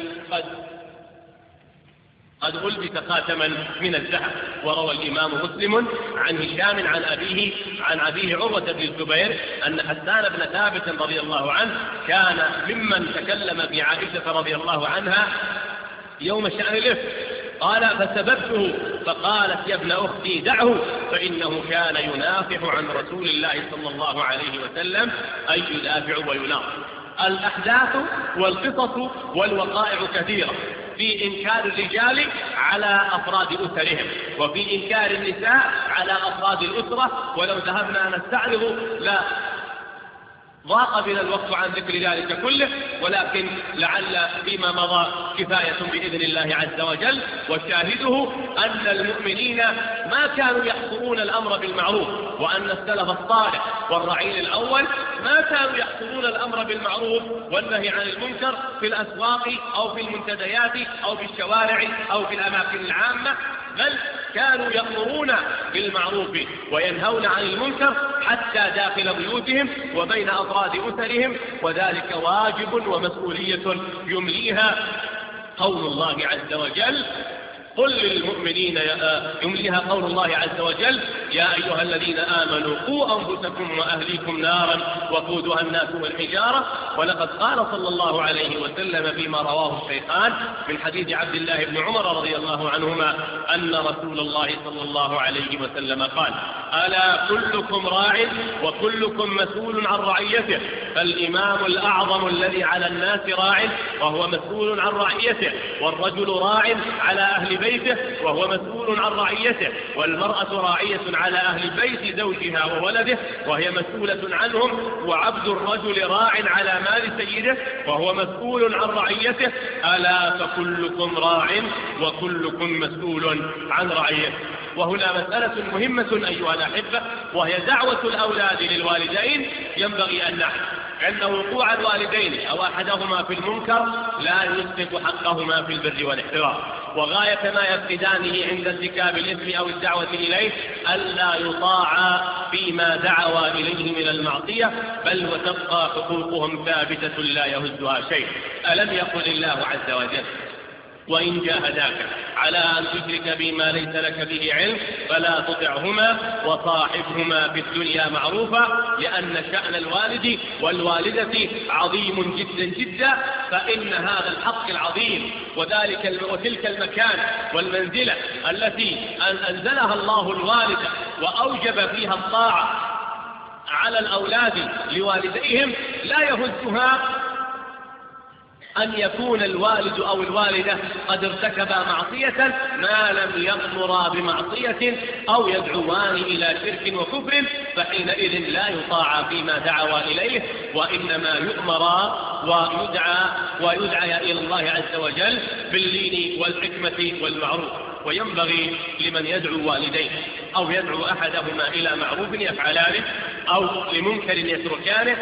قد ألبس خاتما من الذهب. وروى الإمام مسلم عن هشام عن أبيه عروة بن الزبير أن حسان بن ثابت رضي الله عنه كان ممن تكلم بعائشة رضي الله عنها يوم شأن الإفك، قال: فسببته فقالت: يا ابن أختي دعه فإنه كان ينافح عن رسول الله صلى الله عليه وسلم، أي يدافع ويناصر. الأحداث والقصص والوقائع كثيرة في إنكار الرجال على أفراد أسرهم، وفي إنكار النساء على أفراد الأسرة، ولو ذهبنا نستعرض لا ضاق بنا الوقت عن ذكر ذلك كله، ولكن لعل فيما مضى كفاية بإذن الله عز وجل. وشاهده أن المؤمنين ما كانوا يحصرون الأمر بالمعروف، وأن السلف الصالح والرعيل الأول ما كانوا يحصرون الأمر بالمعروف والنهي عن المنكر في الأسواق أو في المنتديات أو في الشوارع أو في الأماكن العامة، بل كانوا يأمرون بالمعروف وينهون عن المنكر حتى داخل بيوتهم وبين أفراد أسرهم، وذلك واجب ومسؤولية يمليها قول الله عز وجل: قل للمؤمنين يمليها قول الله عز وجل: يا أيها الذين آمنوا قوا أنفسكم وأهليكم نارا وقودها الناس والحجارة. ولقد قال صلى الله عليه وسلم فيما رواه الشيخان من حديث عبد الله بن عمر رضي الله عنهما أن رسول الله صلى الله عليه وسلم قال: ألا كلكم راع وكلكم مسؤول عن رعيته، فالإمام الأعظم الذي على الناس راع وهو مسؤول عن رعيته، والرجل راع على أهل بيته وهو مسؤول عن رعيته، والمرأة راعية على أهل بيت زوجها وولده وهي مسؤولة عنهم، وعبد الرجل راع على مال سيده وهو مسؤول عن رعيته. ألا فكلكم راع وكلكم مسؤول عن رعيته. وهنا مسألة مهمة أيها الأحبة، وهي دعوة الأولاد للوالدين. ينبغي أن نعلم أن وقوع الوالدين أو أحدهما في المنكر لا يسقط حقهما في البر والاحترام، وغاية ما يفقدانه عند ارتكاب الإثم أو الدعوة إليه ألا يطاعا فيما دعوا إليه من المعصية، بل وتبقى حقوقهم ثابتة لا يهزها شيء. ألم يقل الله عز وجل: وإن جاهداك على أن تشرك بما ليس لك به علم فلا تطعهما وصاحبهما في الدنيا معروفا، لأن شأن الوالد والوالدة عظيم جدا جدا، فإن هذا الحق العظيم وتلك المكان والمنزلة التي أنزلها الله الوالد وأوجب فيها الطاعة على الأولاد لوالديهم لا يهزها أن يكون الوالد أو الوالدة قد ارتكبا معصية ما لم يأمرا بمعصية أو يدعوان إلى شرك وكفر، فحينئذ لا يطاع فيما دعوا إليه، وإنما يؤمرا ويدعى إلى الله عز وجل باللين والحكمة والمعروف. وينبغي لمن يدعو والديه أو يدعو أحدهما إلى معروف يفعلانه أو لمنكر يتركانه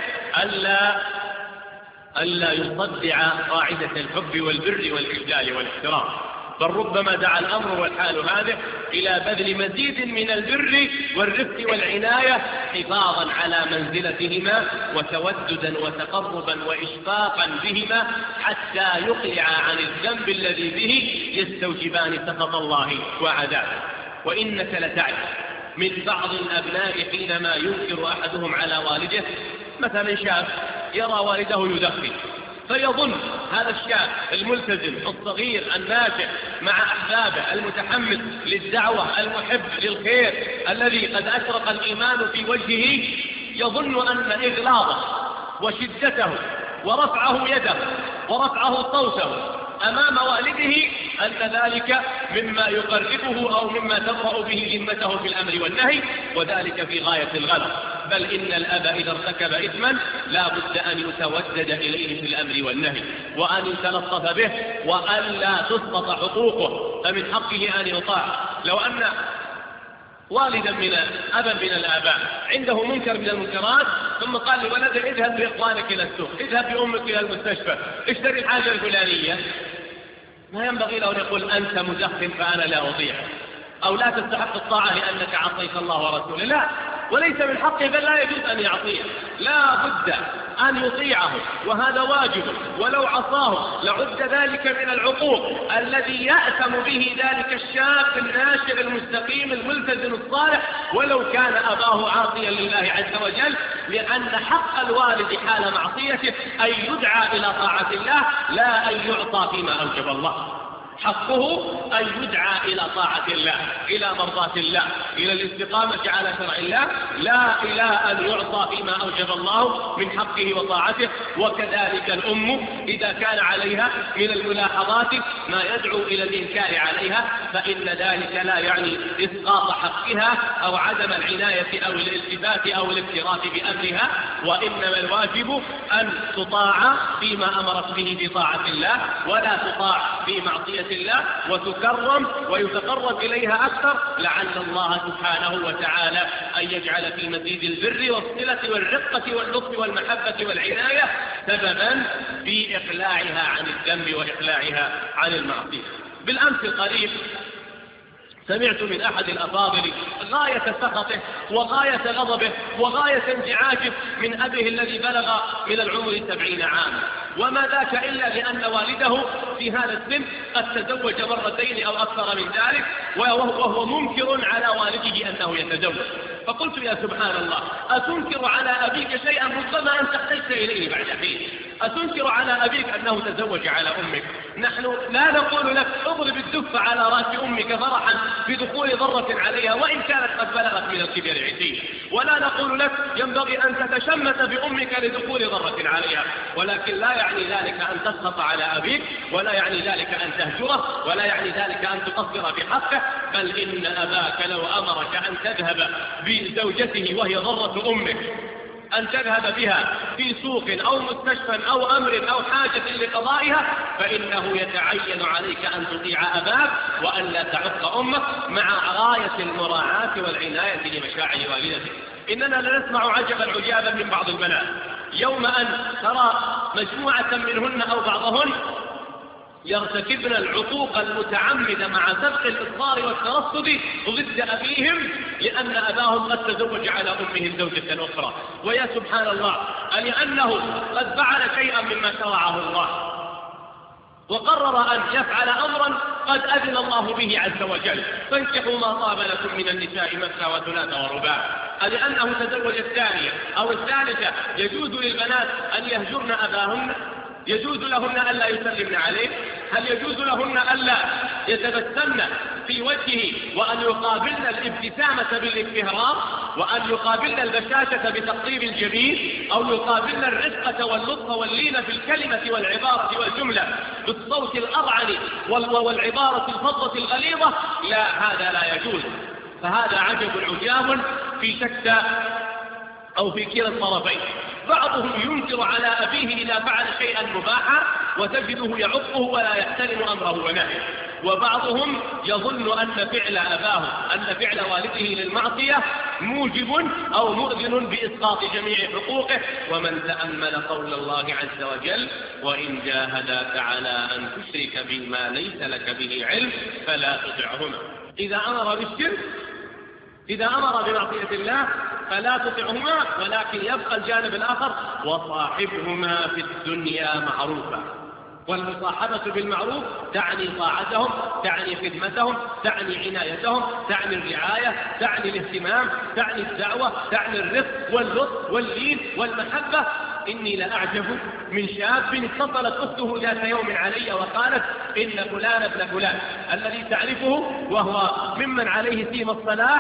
ألا يصدع قاعدة الحب والبر والإجلال والاحترام، بل ربما دعا الأمر والحال هذه إلى بذل مزيد من البر والرفق والعناية حفاظا على منزلتهما وتوددا وتقربا وإشفاقا بهما حتى يقلع عن الذنب الذي به يستوجبان سخط الله وعذابه. وإنك لتعلم من بعض الأبناء حينما ينكر أحدهم على والده، مثلا شاب يرى والده يدخن فيظن هذا الشاب الملتزم الصغير الناشئ مع أحبابه المتحمس للدعوة المحب للخير الذي قد أشرق الإيمان في وجهه، يظن أن إغلاظه وشدته ورفعه يده ورفعه صوته أمام والده أن ذلك مما يقربه أو مما تبرأ به ذمته في الأمر والنهي، وذلك في غاية الغلط. بل إن الأب إذا ارتكب إثما لا بد أن يتودد إليه في الأمر والنهي وأن يتلطف به وأن لا تسقط حقوقه، فمن حقه أن يطاع. لو أن والدا أبا من الآباء عنده منكر من المنكرات ثم قال لولده اذهب بإخوانك إلى السوق، اذهب بأمك إلى المستشفى، اشتري الحاجة الفلانية، ما ينبغي له أن يقول أنت مدخن فأنا لا أطيع، أو لا تستحق الطاعة لأنك عصيت الله ورسوله. لا، وليس من حقه بل لا يجوز أن يعصيه، لا بد أن يطيعه وهذا واجب، ولو عصاه لعد ذلك من العقوق الذي يأثم به ذلك الشاب الناشئ المستقيم الملتزم الصالح ولو كان أباه عاصيا لله عز وجل، لأن حق الوالد حال معصيته أن يدعى إلى طاعة الله لا أن يعطى فيما أوجب الله. حقه أن يدعى إلى طاعة الله، إلى مرضاة الله، إلى الاستقامة على شرع الله، لا إلى أن يعطى فيما أوجب الله من حقه وطاعته. وكذلك الأم إذا كان عليها من الملاحظات ما يدعو إلى الإنكار عليها فإن ذلك لا يعني إسقاط حقها أو عدم العناية أو الالتفات أو الاكتراث بأمرها، وإنما الواجب أن تطاع فيما أمرت به بطاعة الله ولا تطاع في معصية الله، وتكرم ويتقرب إليها أكثر، لعل الله سبحانه وتعالى أن يجعل في مزيد البر والصلة والرقة واللطف والمحبة والعناية سببا في إقلاعها عن الذنب وإقلاعها عن المعصية. بالأمس القريب سمعت من أحد الأفاضل غاية سخطه وغاية غضبه وغاية انزعاجه من أبيه الذي بلغ من العمر 70 عاما، وما ذاك إلا لأن والده في هذا السن قد تزوج مرتين أو أكثر من ذلك، وهو منكر على والده أنه يتزوج. فقلت يا سبحان الله، أتنكر على أبيك شيئا ربما أنت احتجت إليه بعد حين؟ أتنكر على أبيك أنه تزوج على أمك؟ نحن لا نقول لك اضرب الدف على رأس أمك فرحا بدخول ضرة عليها وإن كانت قد بلغت من الكبر عتيا، ولا نقول لك ينبغي أن تتشمت بأمك لدخول ضرة عليها، ولكن لا يعني ذلك أن تسخط على أبيك، ولا يعني ذلك أن تهجره، ولا يعني ذلك أن تقصر في حقه، بل إن أباك لو أمرك أن تذهب بزوجته وهي ضرة أمك أن تذهب بها في سوق أو مستشفى أو أمر أو حاجة لقضائها فإنه يتعين عليك أن تطيع أباك وأن لا تعق أمك مع غاية المراعاة والعناية لمشاعر والدتك. إننا لنسمع عجبا عجابا من بعض البنات يوم أن ترى مجموعة منهن أو بعضهن يرتكبن العقوق المتعمدة مع سبق الإصرار والترصد ضد أبيهم لأن أباهم قد تزوج على أمهم زوجة أخرى، ويا سبحان الله لأنه قد فعل شيئا مما شرعه الله وقرر أن يفعل أمرا قد أذن الله به عز وجل: فانكحوا ما طاب لكم من النساء مثنى وثلاث ورباع. لأنه تزوج الثانية أو الثالثة يجوز للبنات أن يهجرن أباهن؟ يجوز لهن ألا يسلمن عليه؟ هل يجوز لهن ألا يتبسمن في وجهه وأن يقابلن الابتسامة بالانبهار، وأن يقابلن البشاشة بتقطيب الجبين، أو يقابلن الرفقة واللطف واللين في الكلمة والعبارة والجملة بالصوت الأرعن والعبارة الفظة الغليظة؟ لا، هذا لا يجوز. فهذا عجب عجاب في شتى أو في كلا الطرفين. بعضهم ينكر على أبيه إذا فعل شيئا مباحا وتجده يعقه ولا يحترم أمره ونهيه، وبعضهم يظن أن فعل أباه، أن فعل والده للمعصية موجب أو مؤذن بإسقاط جميع حقوقه. ومن تأمل قول الله عز وجل: وإن جاهداك على أن تشرك بما ليس لك به علم فلا تطعهما. إذا أمر بالشرك، إذا أمر بمعصية الله فلا تطعهما، ولكن يبقى الجانب الآخر: وصاحبهما في الدنيا معروفا. والمصاحبة بالمعروف تعني طاعتهم، تعني خدمتهم، تعني عنايتهم، تعني الرعاية، تعني الاهتمام، تعني الدعوة، تعني الرفق واللطف واللين والمحبة. إني لأعجب من شاب اتصلت أخته ذات يوم علي وقالت: إن فلان ابن فلان الذي تعرفه وهو ممن عليه سيم الصلاح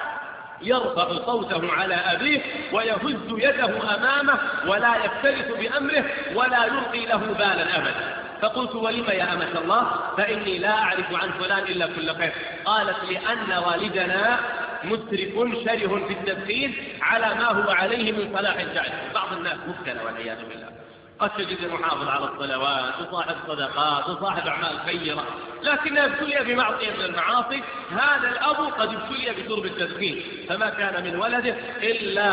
يرفع صوته على أبيه ويهز يده أمامه ولا يفترس بأمره ولا يلقي له بالا أبدا. فقلت: ولم يا أمة الله؟ فإني لا أعرف عن فلان إلا كل خير. قالت: لأن والدنا مسرف شره في التدخين على ما هو عليه من صلاح الجعل. بعض الناس مبتلى والعياذ بالله، قد تجد محافظ على الصلوات وصاحب صدقات وصاحب أعمال خيرة، لكن ابتلي بمعصية من المعاصي. هذا الأب قد ابتلي بشرب التدخين، فما كان من ولده إلا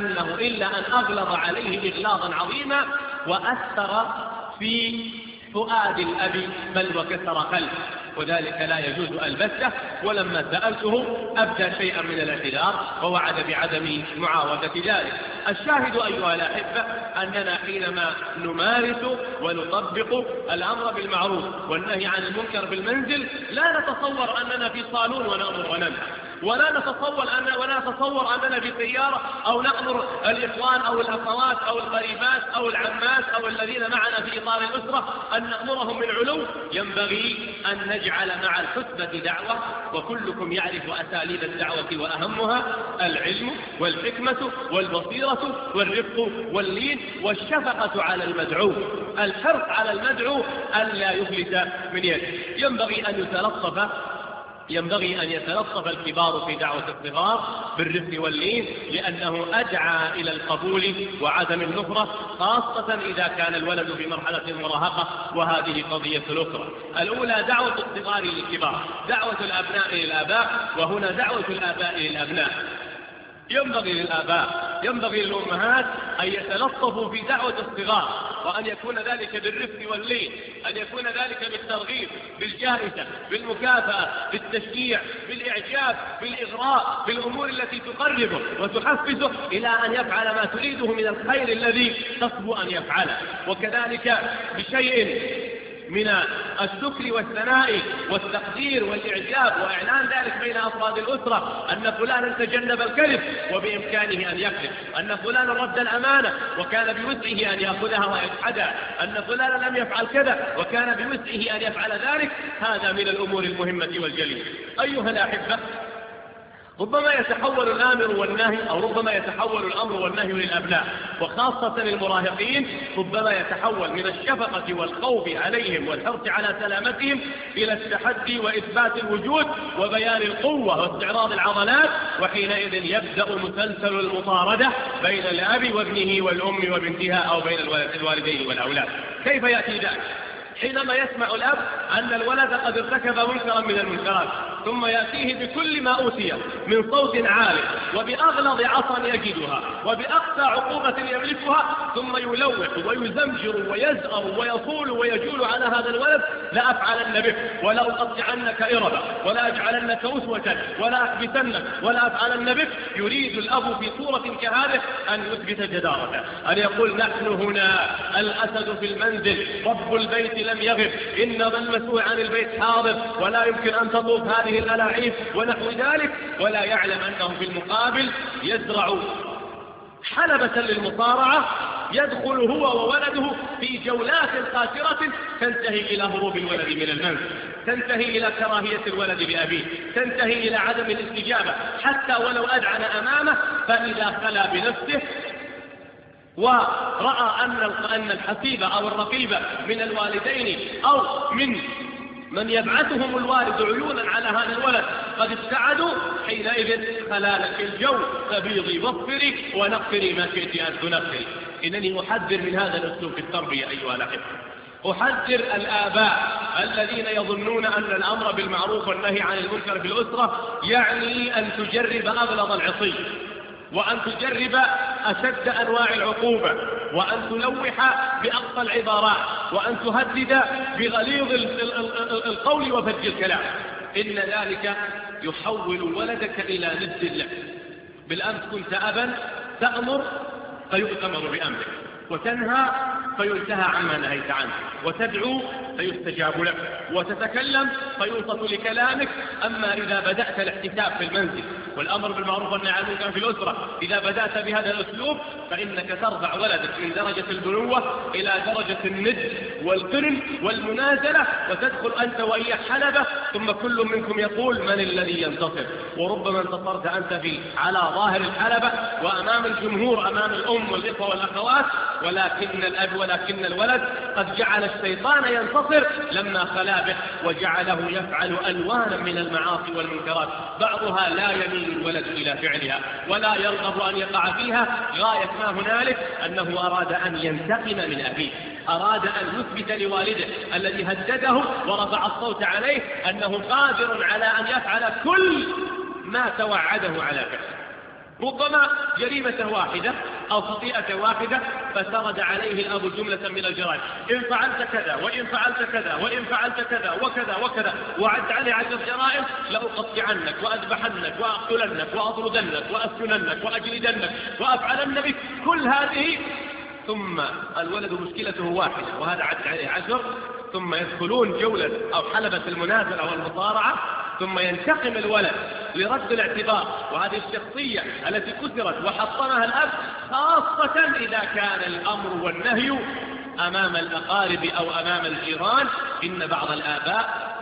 أن أغلظ عليه إغلاظا عظيما وأثر في فؤاد الأب بل وكسر قلبه، وذلك لا يجوز البتة. ولما سألته أبدى شيئا من الاعتذار ووعد بعدم معاودة ذلك. الشاهد أيها الأحبة أننا حينما نمارس ونطبق الأمر بالمعروف والنهي عن المنكر بالمنزل لا نتصور أننا في صالون ونأمر وننهى، ولا نتصور أننا في سيارة أو نأمر الإخوان أو الأخوات أو القريبات أو العمات أو الذين معنا في إطار الأسرة أن نأمرهم من علو. ينبغي أن نجعل مع الحسبة دعوة، وكلكم يعرف أساليب الدعوة وأهمها العلم والحكمة والبصيرة والرفق واللين والشفقة على المدعو، الحرص على المدعو ألا يفلت من يده. ينبغي أن يتلطف الكبار في دعوة الصغار بالرفق واللين، لأنه أدعى إلى القبول وعدم النفرة، خاصة إذا كان الولد في مرحلة المراهقة، وهذه قضية أخرى. الأولى دعوة الصغار للكبار، دعوة الأبناء للآباء، وهنا دعوة الآباء للأبناء. ينبغي للأمهات أن يتلطفوا في دعوة الصغار، وأن يكون ذلك بالرفق واللين، أن يكون ذلك بالترغيب، بالجائزة، بالمكافأة، بالتشجيع، بالإعجاب، بالإغراء، بالأمور التي تقربه وتحفزه إلى أن يفعل ما تريده من الخير الذي تصبو أن يفعله. وكذلك بشيء من الشكر والثناء والتقدير والإعجاب وإعلان ذلك بين أفراد الأسرة، أن فلانا تجنب الكذب وبإمكانه أن يكذب، أن فلانا رد الأمانة وكان بوسعه أن يأخذها ويجحدها، أن فلانا لم يفعل كذا وكان بوسعه أن يفعل ذلك. هذا من الأمور المهمة والجليلة. أيها الأحبة، ربما يتحول الآمر والنهي، أو ربما يتحول الأمر والنهي للأبناء وخاصة المراهقين، ربما يتحول من الشفقة والخوف عليهم والحرص على سلامتهم إلى التحدي وإثبات الوجود وبيان القوة واستعراض العضلات، وحينئذ يبدأ مسلسل المطاردة بين الأب وابنه والأم وبنتها، أو بين الوالدين والأولاد. كيف يأتي ذلك؟ حينما يسمع الأب أن الولد قد ارتكب منكرا من المنكرات، ثم يأتيه بكل ما أوتي من صوت عال وبأغلظ عصا يجدها وبأقسى عقوبة يملكها، ثم يلوح ويزمجر ويزأر ويطول ويجول على هذا الولد: لأفعلن بك، ولا أقطعنك إربا، ولا أجعلنك أسوة، ولا أحبسنك، ولا أفعلن بك. يريد الأب في صورة كهذه أن يثبت جدارته، أن يقول: نحن هنا، الأسد في المنزل، رب البيت لم يغب، إنما المسؤول عن البيت حاضر، ولا يمكن أن تطوف هذه الألاعيب ونحو ذلك. ولا يعلم أنه في المقابل يزرع حلبة للمصارعة، يدخل هو وولده في جولات خاسرة تنتهي إلى هروب الولد من المنزل، تنتهي إلى كراهية الولد بأبيه، تنتهي إلى عدم الاستجابة حتى ولو أذعن أمامه. فإذا خلا بنفسه ورأى أن الحسيبة أو الرقيبة من الوالدين أو من يبعثهم الوالد عيونا على هذا الولد قد ابتعدوا، حينئذ خلا لك الجو، فبيضي واغفري ونقفري ما شئت أن تنقري. إنني أحذر من هذا الأسلوب في التربية أيها الأحبة، أحذر الآباء الذين يظنون أن الأمر بالمعروف والنهي عن المنكر في الأسرة يعني أن تجرب أغلظ العصي، وأن تجرب أشد أنواع العقوبة، وأن تلوح بأقصى العبارات، وأن تهدد بغليظ القول وفج الكلام. إن ذلك يحول ولدك إلى ند له. بالأمس كنت أبا تأمر فيؤتمر بأمرك، وتنهى فينتهى عما نهيت عنه، وتدعو فيستجاب لك، وتتكلم فينصت لكلامك. أما إذا بدأت الاحتساب في المنزل والأمر بالمعروف والنهي عن المنكر في الأسرة، إذا بدأت بهذا الأسلوب فإنك ترفع ولدك من درجة البنوة إلى درجة الند والقرن والمنازلة، وتدخل أنت وإياه حلبة، ثم كل منكم يقول: من الذي ينتصر؟ وربما انتصرت أنت على ظاهر الحلبة وأمام الجمهور، أمام الأم والإخوة والأخوات، ولكن الولد قد جعل الشيطان ينتصر لما خلا به، وجعله يفعل ألوانا من المعاصي والمنكرات، بعضها لا يميل الولد إلى فعلها ولا يرغب أن يقع فيها. غاية ما هنالك أنه أراد أن ينتقم من أبيه، أراد أن يثبت لوالده الذي هدده ورفع الصوت عليه أنه قادر على أن يفعل كل ما توعده على فعله. ربما جريمة واحدة أو خطيئة واحدة فسرد عليه الأب جملة من الجرائم: إن فعلت كذا، وإن فعلت كذا، وإن فعلت كذا وكذا وكذا، وعد عليه 10 جرائم: لأقطعنك وأذبحنك وأقتلنك وأطردنك وأسجننك وأجلدنك وأفعلن بك. كل هذه، ثم الولد مشكلته واحدة وهذا عد عليه 10، ثم يدخلون جولة أو حلبة المنازلة والمصارعة، ثم ينتقم الولد لرد الاعتبار. وهذه الشخصية التي كسرت وحطمها الأب، خاصة إذا كان الأمر والنهي أمام الأقارب أو أمام الجيران. إن بعض الآباء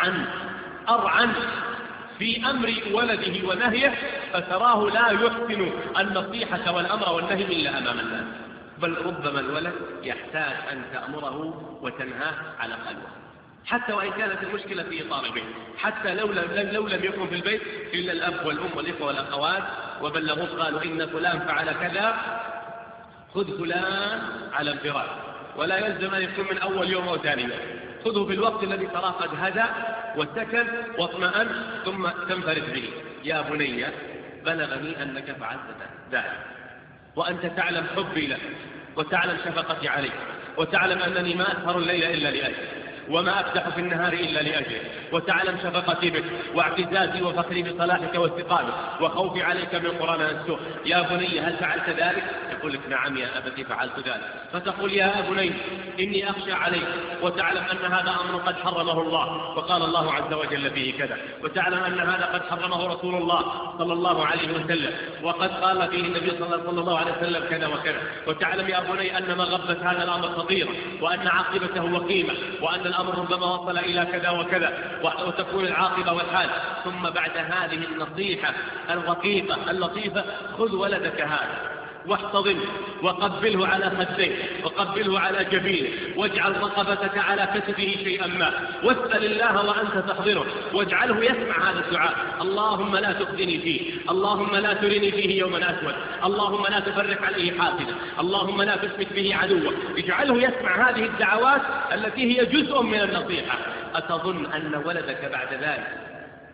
أرعن في أمر ولده ونهيه، فتراه لا يحسن النصيحة والأمر والنهي إلا أمام الناس، بل ربما الولد يحتاج أن تأمره وتنهاه على خلوة، حتى وإن كانت المشكلة في إطار البيت، حتى لو لم يكن في البيت إلا الأب والأم والإخوة والأخوات وبلغوه قالوا: إن فلان فعل كذا، خذ فلان على انفراد، ولا يلزم أن يكون من أول يوم أو ثاني يوم، خذه في الوقت الذي تراه قد هدى وسكن واطمأن، ثم تنفرد به: يا بني، بلغني أنك فعلت ذلك، وأنت تعلم حبي لك، وتعلم شفقتي عليك، وتعلم أنني ما أسهر الليل إلا لأجلك، وما أفتح في النهار إلا لأجلك، وتعلم شفقتي بك واعتزازي وفخري بصلاحك واستقامك وخوفي عليك من قرناء السوء. يا بني، هل فعلت ذلك؟ يقول لك: نعم يا أبتي فعلت ذلك. فتقول: يا بني، إني أخشى عليك، وتعلم أن هذا أمر قد حرمه الله، وقال الله عز وجل فيه كذا، وتعلم أن هذا قد حرمه رسول الله صلى الله عليه وسلم، وقد قال فيه النبي صلى الله عليه وسلم كذا وكذا، وتعلم يا بني أن مغبة هذا الأمر خطيرة، وأن عاقبته وقيمة، وأن الأمر ربما وصل إلى كذا وكذا، وتكون العاقبة والحال. ثم بعد هذه النصيحة الرقيقة اللطيفة، خذ ولدك هذا واحتضنه وقبله على خديه وقبله على جبينه، واجعل رقبتك على كتفه شيئا ما، واسأل الله وأنت تحضره، واجعله يسمع هذا الدعاء: اللهم لا تخزني فيه، اللهم لا ترني فيه يوما أسود، اللهم لا تفرق عليه حاسدا، اللهم لا تثبت به عدوا. اجعله يسمع هذه الدعوات التي هي جزء من النصيحة. أتظن أن ولدك بعد ذلك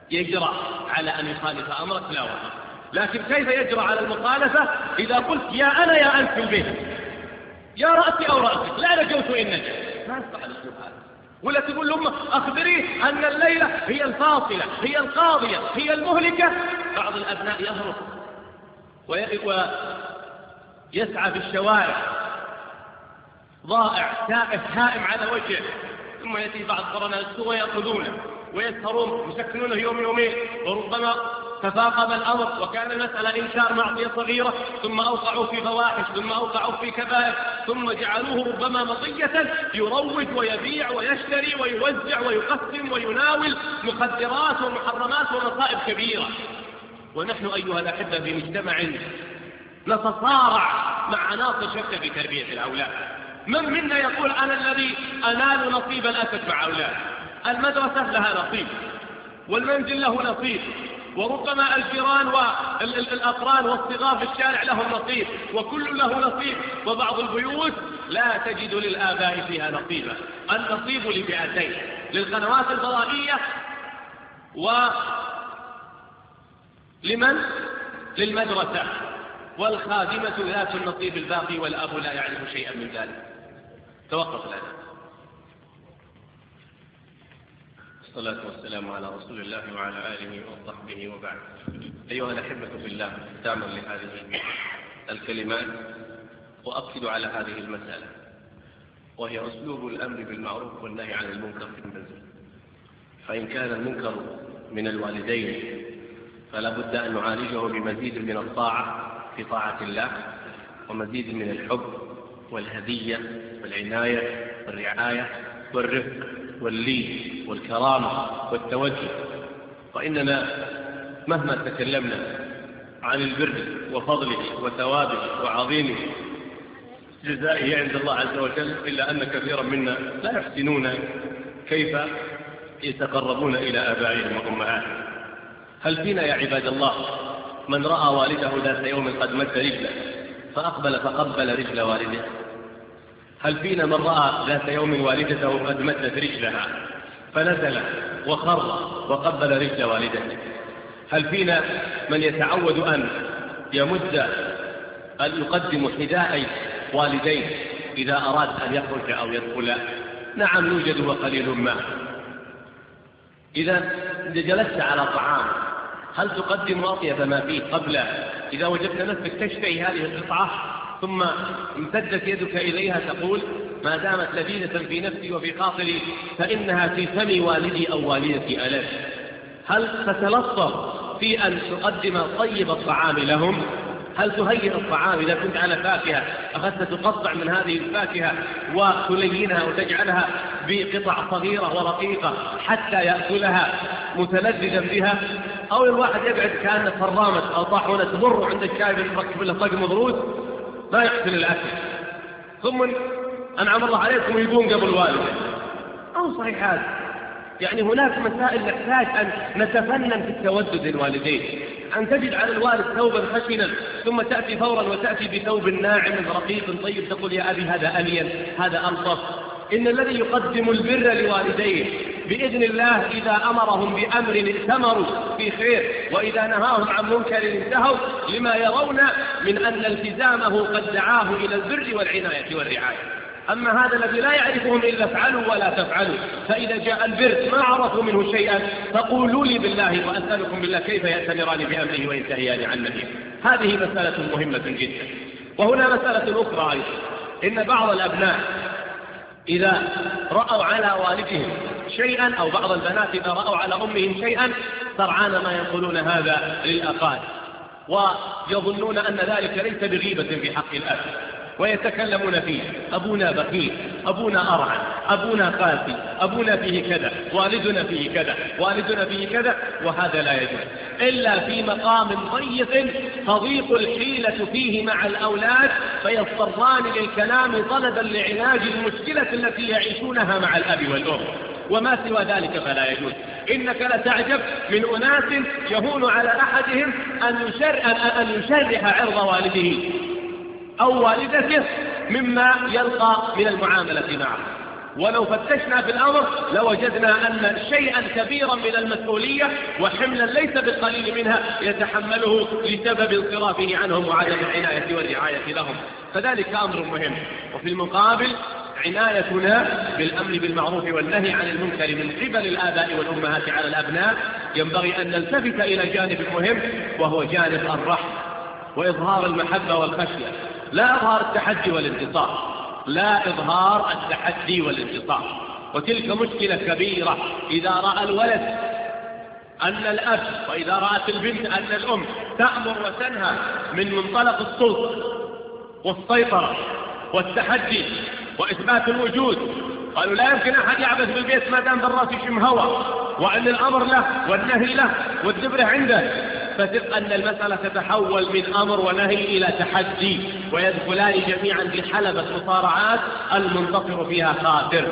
يجرأ على أن يخالف أمرك؟ لا والله. لكن كيف يجرأ على المخالفة إذا قلت يا أنا يا أنت في البيت، يا رأسي أو رأسك، لا نجوت إن نجت؟ ما يصح الأسلوب هذا. ولا تقول لهم أخبريه أن الليلة هي الفاصلة، هي القاضية، هي المهلكة. بعض الأبناء يهرب ويسعى في الشوارع ضائع تائه هائم على وجهه، ثم يأتي بعض قرناء السوء ويأخذونه ويسهرون يسكنونه يوم يومين، وربما تفاقم الأمر وكان المسألة إنكار معصية صغيرة، ثم أوقعوا في فواحش، ثم أوقعوا في كبائر، ثم جعلوه ربما مطية يروج ويبيع ويشتري ويوزع ويقسم ويناول مخدرات ومحرمات ومصائب كبيرة. ونحن أيها الأحبة في مجتمع نتصارع مع عناصر شتى في تربية الأولاد. من منا يقول أنا الذي أنال نصيب الأسد مع أولاد؟ المدرسة لها نصيب، والمنزل له نصيب، وربما الجيران والأقران والصغار في الشارع لهم نصيب، وكل له نصيب. وبعض البيوت لا تجد للآباء فيها نصيبا. النصيب لفئتين، للقنوات الفضائية ولمن؟ للمدرسة، والخادمة ذات النصيب الباقي، والأب لا يعرف شيئا من ذلك. توقف الآن. الصلاة والسلام على رسول الله وعلى آله وصحبه وبعد. أيها الأحبة في الله، ختاما لهذه الكلمات وأكد على هذه المسألة، وهي أسلوب الأمر بالمعروف والنهي عن المنكر في المنزل. فإن كان المنكر من الوالدين فلا بد أن نعالجه بمزيد من الطاعة في طاعة الله، ومزيد من الحب والهدية والعناية والرعاية والرفق واللين والكرامة والتوجه. وإننا مهما تكلمنا عن البر وفضله وثوابه وعظيمه جزائه عند الله عز وجل، إلا أن كثيرا منا لا يحسنون كيف يتقربون إلى آبائهم وأمهاتهم. هل فينا يا عباد الله من رأى والده ذات يوم قد مد رجله فأقبل فقبل رجل والده؟ هل فينا من رأى ذات يوم والدته قد مدت رجلها فنزل وخر وقبل رجل والدته؟ هل فينا من يتعود أن يقدم حذاء والديه إذا أراد أن يخرج أو يدخل؟ نعم يوجد وقليل ما. إذا جلست على طعام هل تقدم أطيب ما فيه قبل؟ إذا وجدت نفسك تشتهي هذه القطعة ثم امتدت يدك إليها تقول ما دامت لذيذة في نفسي وفي خاطري فإنها في فم والدي أو والدتي ألذ. هل تتلطف في أن تقدم طيب الطعام لهم؟ هل تهيئ الطعام إذا كنت على فاكهة أخذت تقطع من هذه الفاكهة وتلينها وتجعلها بقطع صغيرة ورقيقة حتى يأكلها متلذذا بها؟ أو الواحد يقعد كأنه فرامة أو طاحونة تمر عند الشاي يركب له طق مضروس ما يحسن الأكل، ثم أنعم الله عليكم يقوم قبل والده. أو صحيح هذا؟ يعني هناك مسائل نحتاج أن نتفنن في التودد للوالدين. أن تجد على الوالد ثوبا خشنا ثم تأتي فورا وتأتي بثوب ناعم رقيق طيب تقول يا أبي هذا ألين هذا ألطف. إن الذي يقدم البر لوالديه بإذن الله إذا أمرهم بأمر ائتمروا في خير، وإذا نهاهم عن منكر انتهوا، لما يرون من أن التزامه قد دعاه إلى البر والعناية والرعاية. أما هذا الذي لا يعرفهم إلا افعلوا ولا تفعلوا، فإذا جاء البر ما عرفوا منه شيئا فقولوا لي بالله وأسألكم بالله كيف يأتمران بأمره وينتهيان عن نهيه. هذه مسألة مهمة جدا. وهنا مسألة أخرى أيضا، إن بعض الأبناء إذا رأوا على والدهم شيئا أو بعض البنات إذا رأوا على أمهم شيئا سرعان ما ينقلون هذا للأقارب، ويظنون أن ذلك ليس بغيبة في حق الأب، ويتكلمون فيه أبونا بخيل، أبونا أرعن، أبونا قاسي، أبونا فيه كذا، والدنا فيه كذا، والدنا فيه كذا. وهذا لا يجوز إلا في مقام ضيق تضيق الحيلة فيه مع الأولاد فيضطران للكلام طلبا لعلاج المشكلة التي يعيشونها مع الأب والأم، وما سوى ذلك فلا يجوز. إنك لتعجب من أناس يهون على أحدهم أن يشرح عرض والده أو والدته مما يلقى من المعاملة معه. ولو فتشنا في الأمر لوجدنا أن شيئا كبيرا من المسؤولية وحملا ليس بالقليل منها يتحمله لسبب انصرافه عنهم وعدم العناية والرعاية لهم، فذلك أمر مهم. وفي المقابل عنايتنا بالأمر بالمعروف والنهي عن المنكر من قبل الآباء والأمهات على الأبناء ينبغي أن نلتفت إلى جانب مهم، وهو جانب الرحمة وإظهار المحبة والخشية، لا إظهار التحدي والانتصار، لا إظهار التحدي والانتصار. وتلك مشكلة كبيرة إذا رأى الولد أن الأب وإذا رأت البنت أن الأم تأمر وتنهى من منطلق السلطة والسيطرة والتحدي وإثبات الوجود. قالوا لا يمكن أحد يعبث بالبيت ما دام بالراس يشم هوا، وأن الأمر له والنهي له والدبرة عنده، فثق أن المسألة تتحول من أمر ونهي إلى تحدي، ويدخلان جميعا في حلبة مصارعات المنتصر فيها خاسر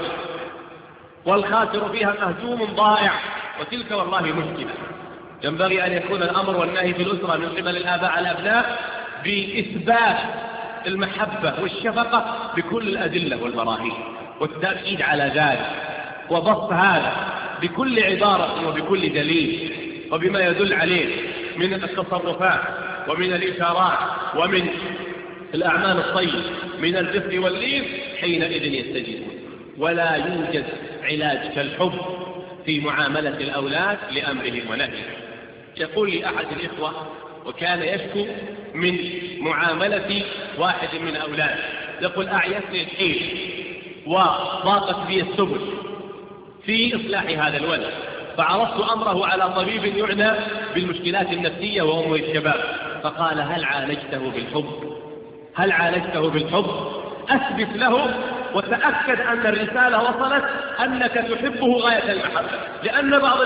والخاسر فيها مهزوم ضائع. وتلك والله مشكلة. ينبغي أن يكون الأمر والنهي في الأسرة من قبل الآباء على الأبناء بإثبات المحبة والشفقة بكل الأدلة والبراهين، والتأكيد على ذلك وبسط هذا بكل عبارة وبكل دليل وبما يدل عليه من التصرفات ومن الإشارات ومن الأعمال الطيبة من الجسر واللين، حينئذ يستجيبون. ولا يوجد علاج كالحب في معاملة الأولاد لأمرهم ونهيهم. يقول لي أحد الإخوة وكان يشكو من معاملة واحد من أولاده، يقول أعيتني الحيل وضاقت بي السبل في إصلاح هذا الولد، فعرضت أمره على طبيب يعنى بالمشكلات النفسية وأمور الشباب، فقال هل عالجته بالحب؟ هل عالجته بالحب؟ أثبت له وتأكد أن الرسالة وصلت أنك تحبه غاية المحبة، لأن بعض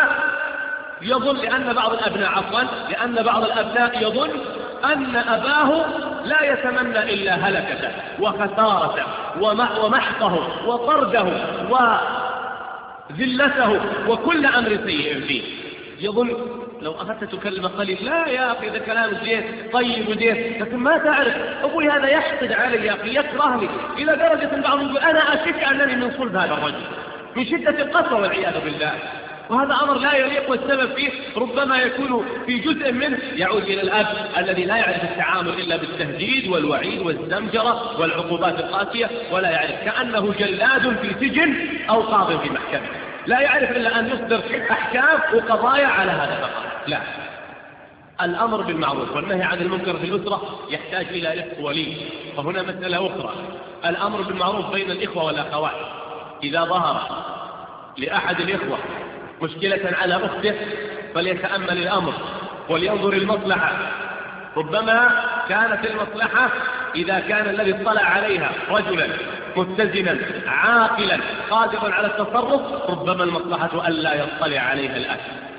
الأبناء يظن أن أباه لا يتمنى إلا هلكته وخسارته ومحقه وطرده وذلته وكل أمر سيء فيه. يظن لو أخذت تكلم قليل لا يا أخي إذا كلام زين طيب وزين، لكن ما تعرف أبوي هذا يحقد علي يا أخي يكرهني، إلى درجة البعض يقول أنا أشك أنني من صلب هذا الرجل من شدة القسوة والعياذ بالله. وهذا أمر لا يليق، والسبب فيه ربما يكون في جزء منه يعود إلى الأب الذي لا يعرف التعامل إلا بالتهديد والوعيد والزمجرة والعقوبات القاسية، ولا يعرف، كأنه جلاد في سجن أو قاض في محكمة، لا يعرف إلا أن يصدر أحكام وقضايا على هذا فقط. لا، الأمر بالمعروف والنهي عن المنكر في الأسرة يحتاج إلى رفق ولي. وهنا مسألة أخرى، الأمر بالمعروف بين الإخوة والأخوات. إذا ظهر لأحد الإخوة مشكلة على أخته فليتأمل الأمر ولينظر المصلحة. ربما كانت المصلحة إذا كان الذي اطلع عليها رجلا متزنا عاقلا قادرا على التصرف، ربما المصلحة ألا يطلع عليها الأب،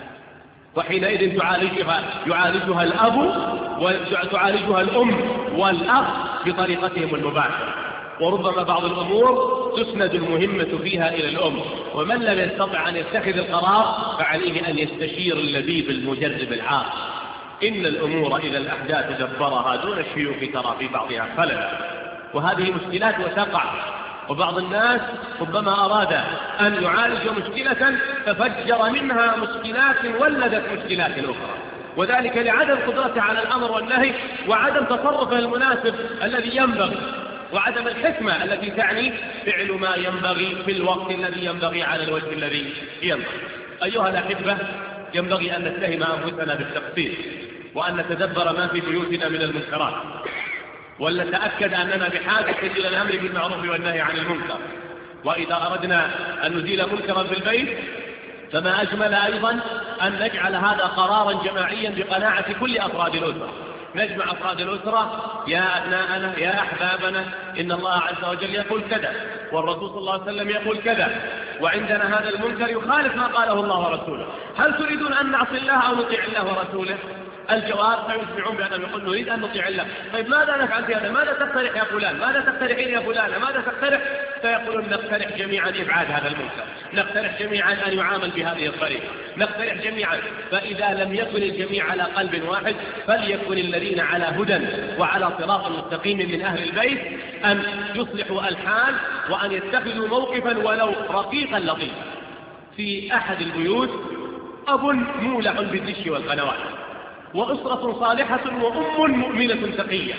وحينئذ يعالجها الأب وتعالجها الأم والأخ بطريقتهم المباشرة. وربما بعض الأمور تسند المهمة فيها إلى الأم، ومن لم يستطع أن يتخذ القرار فعليه أن يستشير اللبيب المجرب العاقل. إن الأمور إذا الأحداث دبرها دون الشيوخ ترى في بعضها خلل، وهذه مشكلات وتقع. وبعض الناس ربما أراد أن يعالج مشكلة ففجر منها مشكلات ولدت مشكلات أخرى، وذلك لعدم قدرته على الأمر والنهي وعدم تصرفه المناسب الذي ينبغي، وعدم الحكمة التي تعني فعل ما ينبغي في الوقت الذي ينبغي على الوجه الذي ينبغي. أيها الأحبة، ينبغي أن نتهم أنفسنا بالتقصير، وأن نتدبر ما في بيوتنا من المنكرات، ولنتأكد أننا بحاجة إلى الأمر بالمعروف والنهي عن المنكر. وإذا أردنا أن نزيل منكرا في البيت فما أجمل أيضا أن نجعل هذا قرارا جماعيا بقناعة كل أفراد الأسرة. نجمع أفراد الأسرة، يا أبناءنا يا أحبابنا، إن الله عز وجل يقول كذا، والرسول صلى الله عليه وسلم يقول كذا، وعندنا هذا المنكر يخالف ما قاله الله ورسوله، هل تريدون أن نعصي الله أو نطيع الله ورسوله؟ الجواب فيسمعون بأنهم يقولون نريد أن نطيع الله. طيب ماذا نفعل في هذا؟ ماذا تقترح يا فلان؟ ماذا تقترحين يا فلانة؟ ماذا تقترح؟ فيقولون نقترح جميعا إبعاد هذا المنكر، نقترح جميعا أن يعامل بهذه الطريقة، نقترح جميعا. فإذا لم يكن الجميع على قلب واحد فليكن الذين على هدى وعلى صراط مستقيم من أهل البيت أن يصلحوا الحال وأن يتخذوا موقفا ولو رقيقا لطيفا. في أحد البيوت أب مولع بالدش والقنوات، وأسرة صالحة وأم مؤمنة تقية،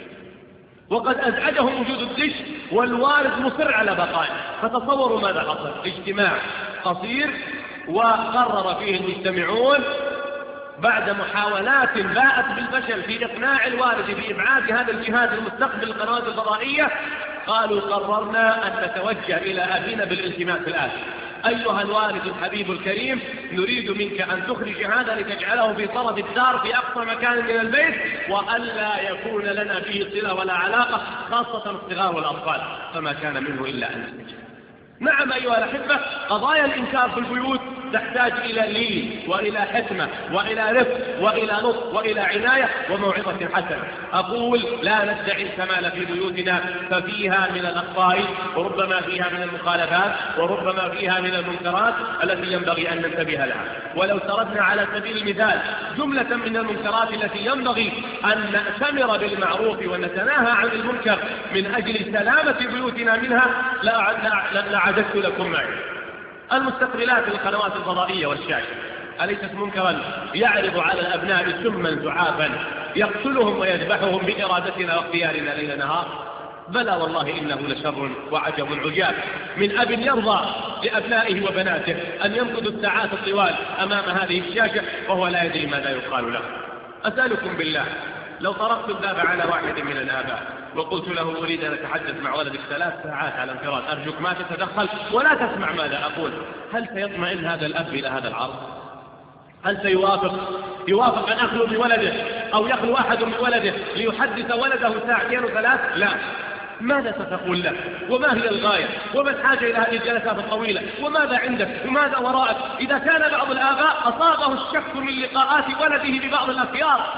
وقد أزعجهم وجود الدش والوالد مصر على بقائه. فتصوروا ماذا حصل. اجتماع قصير وقرر فيه المجتمعون بعد محاولات باءت بالفشل في إقناع الوالد بإبعاد هذا الجهاز المستقبل القنوات الفضائية، قالوا قررنا أن نتوجه إلى أبينا بالالتماس الآتي: أيها الوالد الحبيب الكريم، نريد منك أن تخرج هذا لتجعله في طرف الدار في أقصى مكان من البيت، وألا يكون لنا فيه صلة ولا علاقة، خاصة الصغار والأطفال. فما كان منه إلا أن نستجيب. نعم أيها الأحبة، قضايا الإنكار في البيوت تحتاج إلى لين وإلى حكمة وإلى رفق وإلى لطف وإلى عناية وموعظة حسنة. أقول لا ندعي الكمال في بيوتنا، ففيها من الأخطاء وربما فيها من المخالفات وربما فيها من المنكرات التي ينبغي أن ننتبه لها. ولو سردنا على سبيل المثال جملة من المنكرات التي ينبغي أن نأتمر بالمعروف ونتناهى عن المنكر من أجل سلامة بيوتنا منها لعددت لكم معي. المستقبلات للقنوات الفضائية والشاشة أليست منكرا يعرض على الأبناء سما زعافا يقتلهم ويذبحهم بإرادتنا واختيارنا ليل نهار؟ بلى والله إنه لشر وعجب عجاب من أب يرضى لأبنائه وبناته أن يمكثوا الساعات الطوال أمام هذه الشاشة وهو لا يدري ماذا يقال له. أسألكم بالله، لو طرقت الباب على واحد من الآباء وقلت له أريد أن أتحدث مع ولدك 3 ساعات على انفراد، أرجوك ما تتدخل ولا تسمع ماذا أقول، هل سيطمئن هذا الأب إلى هذا العرض؟ هل سيوافق أن أخلو بولده أو يخلو أحد بولده ليحدث ولده 2 و3 ساعات؟ لا. ماذا ستقول له؟ وما هي الغاية؟ وما الحاجة إلى هذه الجلسات الطويلة؟ وماذا عندك؟ وماذا وراءك؟ إذا كان بعض الآباء أصابه الشك من لقاءات ولده ببعض الأخيار،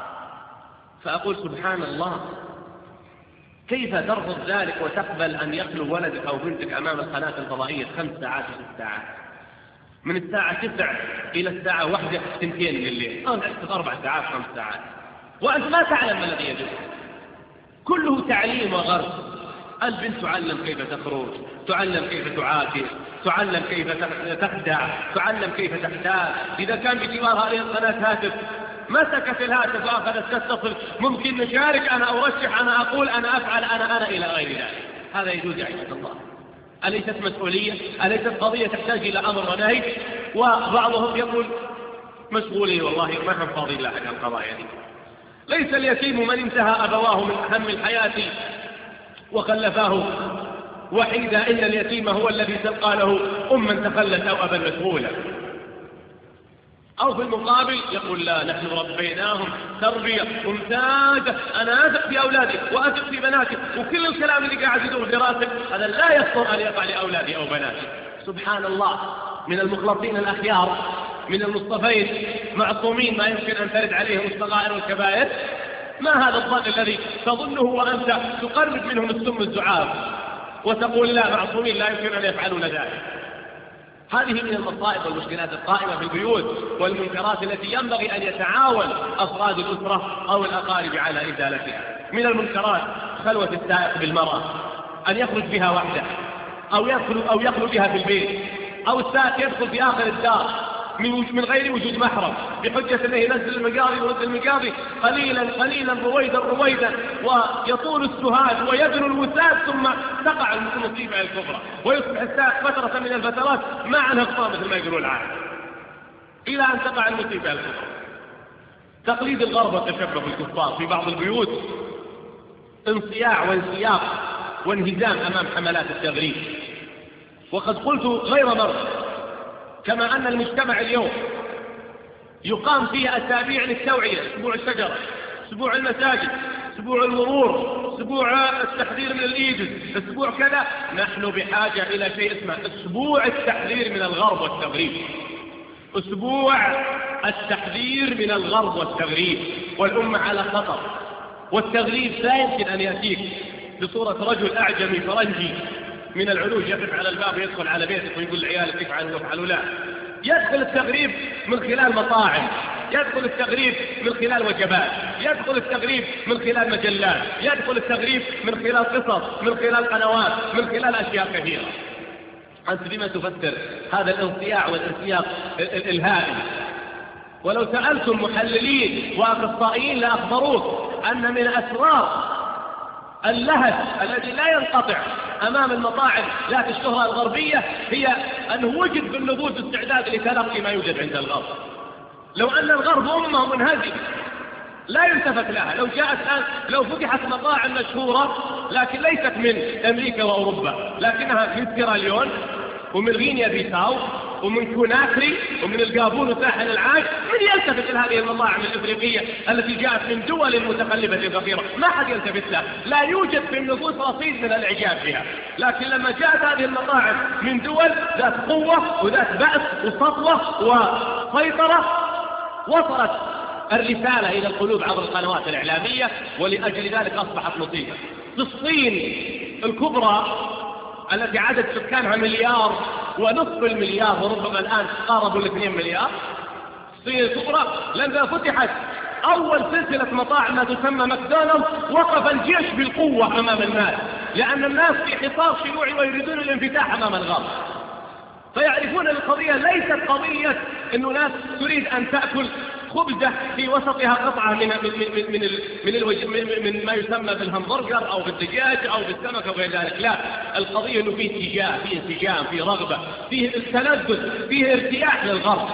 فأقول سبحان الله، كيف ترفض ذلك وتقبل أن يخلو ولدك أو بنتك أمام القناة الفضائية 5 ساعات و6 ساعات، من الساعة 9 إلى الساعة 1 2 من الليل، أو 4 ساعات 5 ساعات، وأنت ما تعلم ما الذي يجب. كله تعليم وغرس. البنت تعلم كيف تخرج، تعلم كيف تعاكس، تعلم كيف تخدع، تعلم كيف تحتال. إذا كان بجوار هذه القناة هاتف، مسكت الهاتف وأخذت تتصل، ممكن نشارك، أنا أرشح، أنا أقول، أنا أفعل، أنا إلى غير ذلك. هذا يجوز يا عباد الله؟ أليست مسؤولية؟ أليست قضية تحتاج إلى أمر ونهي؟ وبعضهم يقول مشغولين، والله ما هم فاضيين لها القضايا دي. ليس اليتيم من انتهى أبواه من هم الحياة وخلفاه وحيدا، إن اليتيم هو الذي تلقى له أما تخلت أو أبا مشغولا. أو في المقابل يقول لا، نحن ربيناهم تربية ممتازة، أنا أثق في أولادي وأثق في بناتي، وكل الكلام اللي قاعد يدور في راسك هذا لا يخطر أن يقع لأولادي أو بناتي. سبحان الله، من المخلصين الأخيار، من المصطفين معصومين ما يمكن أن ترد عليهم الصغائر والكبائر. ما هذا الظن الذي تظنه وأنت تقرب منهم السم الزعاف وتقول لا، معصومين لا يمكن أن يفعلون ذلك؟ هذه من المصائب والمشكلات القائمة في البيوت والمنكرات التي ينبغي أن يتعاون أفراد الأسرة أو الأقارب على إزالتها. من المنكرات خلوة السائق بالمرأة، أن يخرج بها وحده أو يخلو بها في البيت، أو السائق يدخل في آخر الدار من غير وجود محرم بحجة أنه ينزل المقاضي ويرد المقاضي قليلا رويدا ويطول السهاد ويدنو الوساد، ثم تقع المصيبة الكبرى ويصبح السائق فترة من الفترات ما عنها خطأ مثل ما يقولون العالم، إلى أن تقع المصيبة الكبرى. تقليد الغرب والتشبه بالكفار في بعض البيوت، انصياع وانسياق وانهزام أمام حملات التغريب. وقد قلت غير مرة، كما أن المجتمع اليوم يقام فيه أسابيع للتوعية، أسبوع الشجرة، أسبوع المساجد، أسبوع المرور، أسبوع التحذير من الإيدز، أسبوع كذا، نحن بحاجة إلى شيء اسمه أسبوع التحذير من الغرب والتغريب. أسبوع التحذير من الغرب والتغريب، والأمة على خطر. والتغريب لا يمكن أن يأتيك بصورة رجل أعجمي فرنجي من العلوج يقف على الباب ويدخل على بيتك ويقول لعيالك افعلوا وافعلوا، لا. يدخل التغريب من خلال مطاعم، يدخل التغريب من خلال وجبات، يدخل التغريب من خلال مجلات، يدخل التغريب من خلال قصص، من خلال قنوات، من خلال أشياء كثيرة. أنت بما تفسر هذا الانصياع والانسياق الهائل؟ ولو سألتم محللين وأخصائيين لأخبروك أن من أسرار اللهج الذي لا ينقطع أمام المطاعم ذات الشهرة الغربية هي أنه وجد بالنفوس استعداد لتلقي ما يوجد عند الغرب. لو أن الغرب أمة منهزمة لا يلتفت لها، لو جاءت الآن لو فتحت مطاعم مشهورة لكن ليست من أمريكا وأوروبا، لكنها من سيراليون ومن غينيا بيساو ومن كوناكري ومن الجابون وساحل العاج، من يلتفت لهذه المطاعم الإفريقية التي جاءت من دول متقلبة فقيرة؟ ما حد يلتفت لها، لا يوجد في النفوس رصيد من الإعجاب بها. لكن لما جاءت هذه المطاعم من دول ذات قوة وذات بأس وسطوة وسيطرة، وصلت الرسالة إلى القلوب عبر القنوات الإعلامية، ولأجل ذلك أصبحت مصيبة. في الصين الكبرى التي عدد سكانها 1.5 مليار وربما الآن قاربوا 2 مليار، الصين الكبرى لما فتحت أول سلسلة مطاعم ما تسمى ماكدونالدز وقف الجيش بالقوة أمام الناس، لأن الناس في حصار شيوعي ويريدون الانفتاح أمام الغرب. فيعرفون أن القضية ليست قضية أنه ناس تريد أن تأكل خبزة في وسطها قطعة من ما يسمى بالهمبرجر أو بالدجاج أو بالسمك أو غير ذلك، لا. القضية أنه فيه اتجاه، فيه انسجام، فيه رغبة، فيه التلذذ، فيه ارتياح للغرب.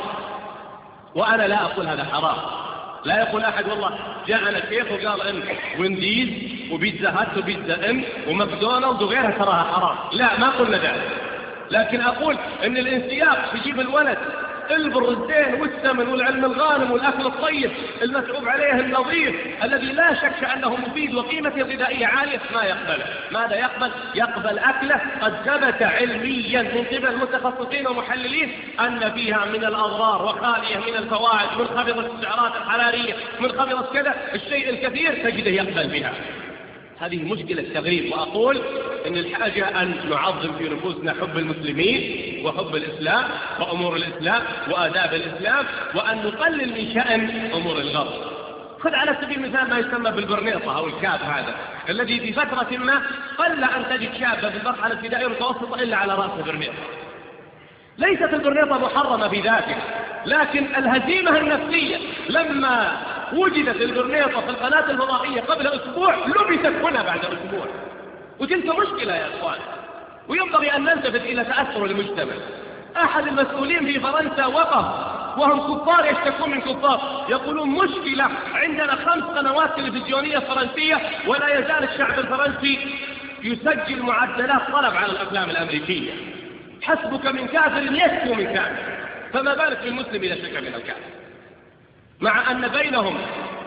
وأنا لا أقول هذا حرام، لا يقول أحد والله جاءنا الشيخ وقال إن وينديز وبيتزا هات وبيتزا إن وماكدونالدز وغيرها تراها حرام، لا، ما قلنا ذلك. لكن أقول إن الانسياق يجيب الولد البر الزين والثمن والعلم الغانم والأكل الطيب المتعوب عليه النظيف الذي لا شك أنه مفيد وقيمته الغذائية عالية، ما يقبله. ماذا يقبل؟ يقبل أكله قد ثبت علميا من قبل المتخصصين ومحللين أن فيها من الأضرار وخالية من الفوائد، منخفضة السعرات الحرارية، منخفضة كذا، الشيء الكثير تجده يقبل بها. هذه مشكلة التغريب. وأقول إن الحاجة أن نعظم في نفوسنا حب المسلمين وحب الإسلام وأمور الإسلام وآداب الإسلام، وأن نقلل من شأن أمور الغرب. خذ على سبيل المثال ما يسمى بالبرنيطة أو الكاب، هذا الذي في فترة ما قل أن تجد شابة في المرحلة الابتدائية المتوسطة إلا على رأس برنيطة. ليست البرنيطة محرمة بذاتها، لكن الهزيمة النفسية لما وجدت البرنيطة في القناة الفضائية قبل أسبوع لبست هنا بعد أسبوع، وتلك مشكلة يا إخوان. وينبغي أن نلتفت إلى تأثر المجتمع. أحد المسؤولين في فرنسا وقف وهم كفار يشتكون من كفار، يقولون مشكلة عندنا 5 قنوات تلفزيونية فرنسية ولا يزال الشعب الفرنسي يسجل معدلات طلب على الأفلام الأمريكية. حسبك من كافر يسكو من كافر، فما بالك بالمسلم إذا شك من الكافر، مع أن بينهم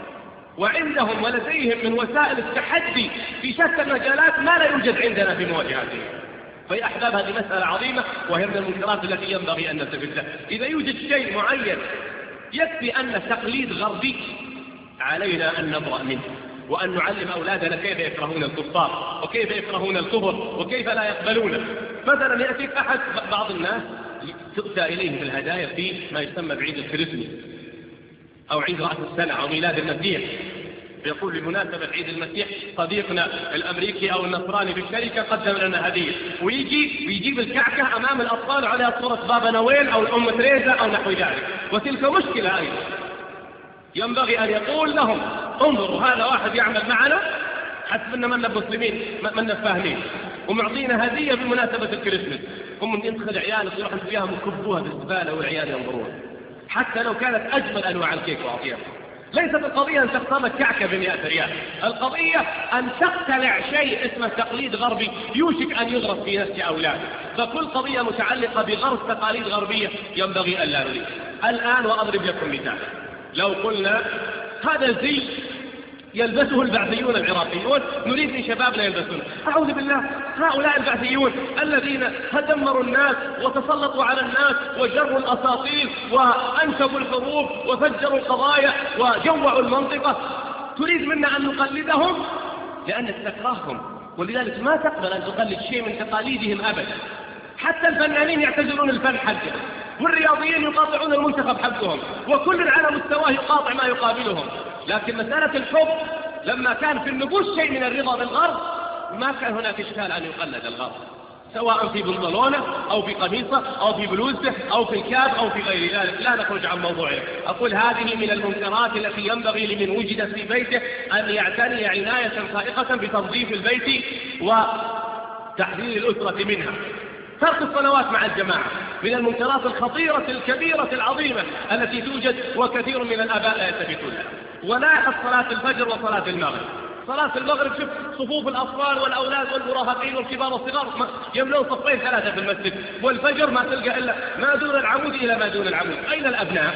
وعندهم ولديهم من وسائل التحدي في شتى المجالات ما لا يوجد عندنا في مواجهاتهم. فيا أحباب هذه مسألة عظيمة وهي من المنكرات التي ينبغي أن نلتفت لها. إذا يوجد شيء معين يكفي أن تقليد غربي علينا أن نبرأ منه، وأن نعلم أولادنا كيف يكرهون الكفار وكيف يكرهون الكفر وكيف لا يقبلونه. مثلا يأتيك أحد بعض الناس تؤتى إليه بالهدايا في ما يسمى بعيد الكريسماس أو عيد رأس السنة أو ميلاد المسيح، يقول بمناسبة عيد المسيح صديقنا الأمريكي أو النصراني في الشركة قدم لنا هدية، ويجيب الكعكة أمام الأطفال عليها صورة بابا نويل أو الأم تريزا أو نحو ذلك، وتلك مشكلة أيضا. ينبغي أن يقول لهم انظروا هذا واحد يعمل معنا حسب أننا من المسلمين من فاهمين ومعطينا هدية بمناسبة الكريسماس، هم من يدخل عيالك ويروح وياهم وكبوها بالزبالة والعيال ينظرون، حتى لو كانت أجمل أنواع الكيك وأطيبها. ليست القضية أن تختار كعكة ب100 ريال، القضية أن تقتلع شيء اسمه تقليد غربي يوشك أن يغرس في نفس أولاد. فكل قضية متعلقة بغرس تقاليد غربية ينبغي أن لا نريد. الآن وأضرب لكم مثال، لو قلنا هذا زي يلبسه البعثيون العراقيون نريد من شبابنا يلبسونه، أعوذ بالله، هؤلاء البعثيون الذين هدمروا الناس وتسلطوا على الناس وجروا الأساطيل وأنشبوا الحروب وفجروا القضايا وجوعوا المنطقة، تريد منا أن نقلدهم لأنك تكرههم ولذلك ما تقبل أن تقلد شيء من تقاليدهم أبدا. حتى الفنانين يعتزلون الفن حقهم، والرياضيين يقاطعون المنتخب حقهم، وكل على مستواه يقاطع ما يقابلهم. لكن مسألة الحب لما كان في النفوس شيء من الرضا بالغرب ما كان هناك إشكال أن يقلد الغرب، سواء في بنطلونه أو في قميصه أو في بلوزته أو في الكاب أو في غير ذلك. لا نخرج عن موضوعنا. أقول هذه من المنكرات التي ينبغي لمن وجد في بيته أن يعتني عناية فائقة بتنظيف البيت وتحرير الأسرة منها. ترك الصلوات مع الجماعة من المنكرات الخطيرة الكبيرة العظيمة التي توجد، وكثير من الآباء لا يلتفتون لها. ولاحظ صلاة الفجر وصلاة المغرب. صلاة المغرب شوف صفوف الأطفال والأولاد والمراهقين والكبار والصغار يملون صفين ثلاثة في المسجد، والفجر ما تلقى إلا ما دون العمود إلى ما دون العمود. أين الأبناء؟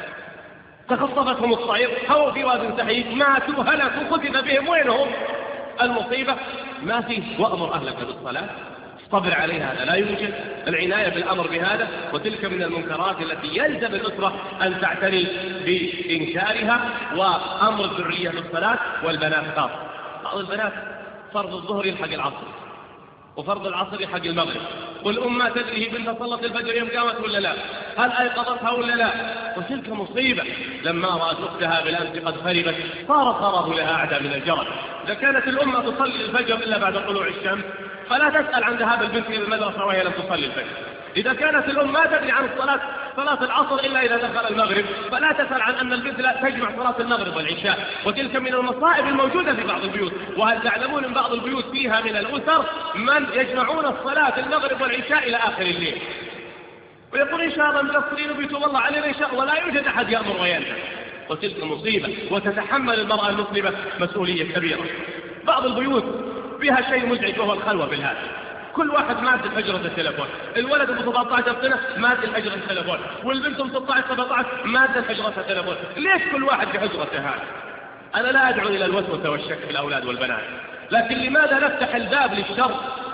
تخطفتهم الطير، هو في واد سحيق، ماتوا هلكوا خسف بهم، وينهم؟ المصيبة ما فيه. وأمر أهلك بالصلاة، اصطبر عليها، هذا لا يوجد. العناية بالأمر بهذا. وتلك من المنكرات التي يلزم الأسرة أن تعتني بإنكارها. وأمر الذرية بالصلاة والبنات خاصة. بعض البنات فرض الظهر يلحق العصر، وفرض العصر يلحق المغرب، والأم ما تدري بنتها صلت الفجر يوم قامت ولا لا، هل أيقظتها ولا لا. وتلك مصيبة. لما رأت أختها بالأمس قد خربت صار خراب لها أعدى من الجرد. إذا كانت الأمة تصلي الفجر إلا بعد طلوع الشمس فلا تسأل عن ذهاب البنت إلى المدرسة وهي لم تصلي الفجر. إذا كانت الأم ما تدري عن صلاة العصر إلا إذا دخل المغرب فلا تسأل عن أن البنت لا تجمع صلاة المغرب والعشاء. وتلك من المصائب الموجودة في بعض البيوت. وهل تعلمون أن بعض البيوت فيها من الأسر من يجمعون الصلاة المغرب والعشاء إلى آخر الليل، ويقول إن شاء الله مقصرين وبيتوب الله علينا إن شاء الله، ولا يوجد أحد يأمر وينهى. وتلك مصيبة. وتتحمل المرأة المسلمة مسؤولية كبيرة. بعض البيوت فيها شيء مزعج وهو الخلوة بالهاتف. كل واحد مادة حجرة التلفون. الولد ابو 17 سنة مادة حجرة التلفون، والبنت ام 16 17 مادة حجرة التلفون. ليش كل واحد بحجرته هذا؟ أنا لا أدعو إلى الوسوسة والشك في الأولاد والبنات، لكن لماذا نفتح الباب للشر؟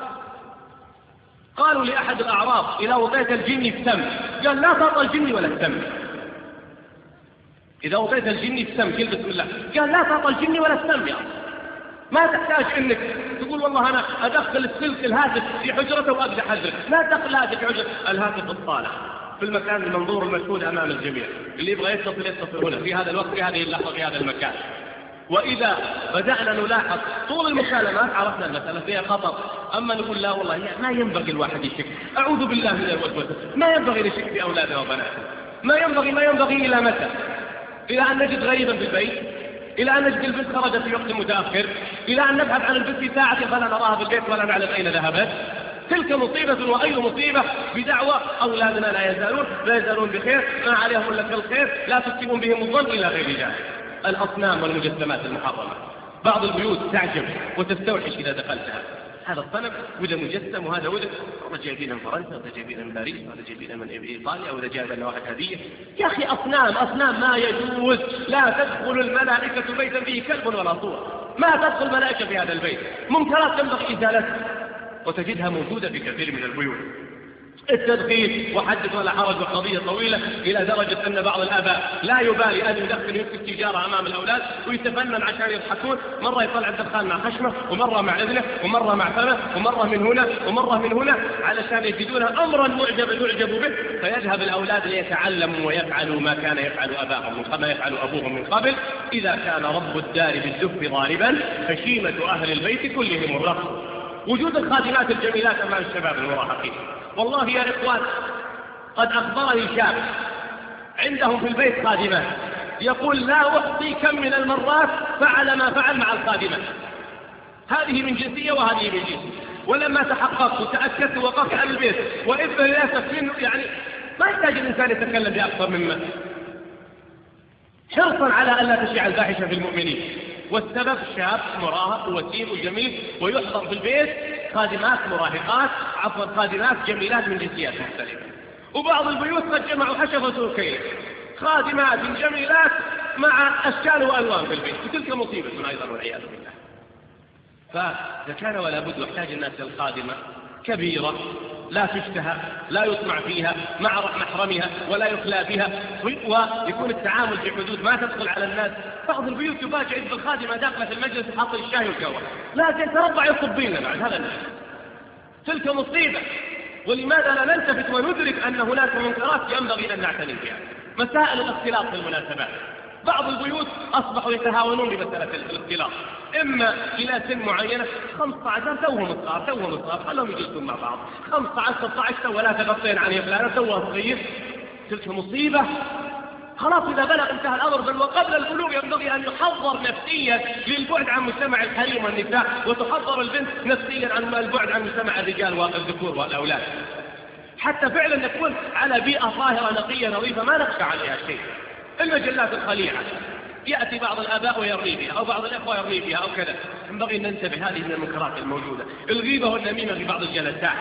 قالوا لأحد الأعراب إذا وطيت الجن السم، قال لا تعطى الجن ولا السم. إذا وطيت الجن السم قل بسم الله، قال لا تعطى الجن ولا السم. يا ما تحتاج انك تقول والله انا ادخل السلك الهاتف في حجرته واقدح حجره، لا تدخل الهاتف في حجره الهاتف الصالح في المكان المنظور المشهود امام الجميع. اللي يبغى يتصل هنا في هذا الوقت في هذه اللحظه في هذا المكان. واذا بدانا نلاحظ طول المكالمات عرفنا المساله فيها خطر. اما نقول لا والله ما ينبغي الواحد يشك، اعوذ بالله من الوسوسه، ما ينبغي نشك في اولادنا وبناتنا، ما ينبغي الى متى؟ الى ان نجد غريبا في البيت، إلى أن نجد البنت خرجت في وقت متأخر، إلى أن نبحث عن البنت في ساعة فلا نراها في البيت ولا نعلم أين ذهبت. تلك مصيبة وأي مصيبة بدعوى أولادنا لا يزالون بخير، ما عليهم إلا كالخير، لا تسكبون بهم الظن إلى غير ذلك. الأصنام والمجسمات المحرمة. بعض البيوت تعجب وتستوحش إذا دخلتها، هذا الصنم وده مجسم وهذا وده، هذا جايبين من فرنسا وهذا جايبين من باريس وهذا جايبين من إيطاليا وهذا جايب لنا واحد هدية. يا أخي أصنام ما يجوز. لا تدخل الملائكة بيتا فيه كلب ولا صور، ما تدخل ملائكة في هذا البيت. منكرات ينبغي إزالتها وتجدها موجودة في كثير من البيوت. التدخين وحدث ولا حرج وقضية طويلة إلى درجة أن بعض الآباء لا يبالي أن يدخن يمسك تجارة أمام الأولاد ويتفنن عشان يضحكون، مرة يطلع الدخان مع خشمه ومرة مع إذنه ومرة مع فمه ومرة من هنا ومرة من هنا، علشان يجدونها أمرا يعجب به، فيذهب الأولاد ليتعلموا ويفعلوا ما كان يفعل أباهم كما يفعل أبوهم من قبل. إذا كان رب الدار بالدف ضاربا فشيمة أهل البيت كلهم الرقص. وجود الخادمات الجميلات أمام الشباب المراهقين. والله يا إخوان قد أخبرني شاب عندهم في البيت خادمات يقول لا أحصي كم من المرات فعل ما فعل مع الخادمات، هذه من جنسية وهذه من جنسية. ولما تحققت وتأكدت وقفت عن البيت وإذن للأسف منه، يعني ما يحتاج الإنسان يتكلم بأكثر مما حرصا على أن لا تشيع الفاحشة في المؤمنين. والسبب شاب مراهق وسيم وجميل ويحضر في البيت خادمات خادمات جميلات من جنسيات مختلفة. وبعض البيوت قد جمعوا حشفة وكيل، خادمات جميلات مع أشكال وألوان في البيت، وتلك مصيبة أيضا والعياذ بالله. فإذا كان ولا بد يحتاج الناس الخادمة كبيرة لا تشتهى، لا يطمع فيها مع محرمها ولا يخلى بها، ويكون التعامل في حدود ما تدخل على الناس. بعض البيوت يفاجئ بالخادمة داخلة في المجلس حاط الشاي والقهوة، لا تتربع يصبين بعد هذا الناس. تلك مصيبة. ولماذا لا نلتفت وندرك أن هناك منكرات ينبغي أن نعتني بها؟ مسائل الاختلاط في المناسبات. بعض البيوت أصبحوا يتهاونون بمسألة الاختلاط، إما إلى سن معينة 15 توهم صغار خلهم يجلسون مع بعض، 15 16 ولا تغطين عنه فلانة توه صغير. تلك مصيبة. خلاص إذا بلغ انتهى الأمر، بل وقبل البلوغ ينبغي أن يحضر نفسيا للبعد عن مجتمع الحريم والنساء، وتحضر البنت نفسيا عن البعد عن مجتمع الرجال والذكور والأولاد، حتى فعلا نكون على بيئة طاهرة نقية نظيفة ما نخشى عليها شيء. المجلات الخليعة يأتي بعض الآباء ويرمي بها أو بعض الأخوة يرمي بها أو كذا، ينبغي أن ننتبه. هذه من المنكرات الموجودة. الغيبة والنميمة في بعض الجلسات،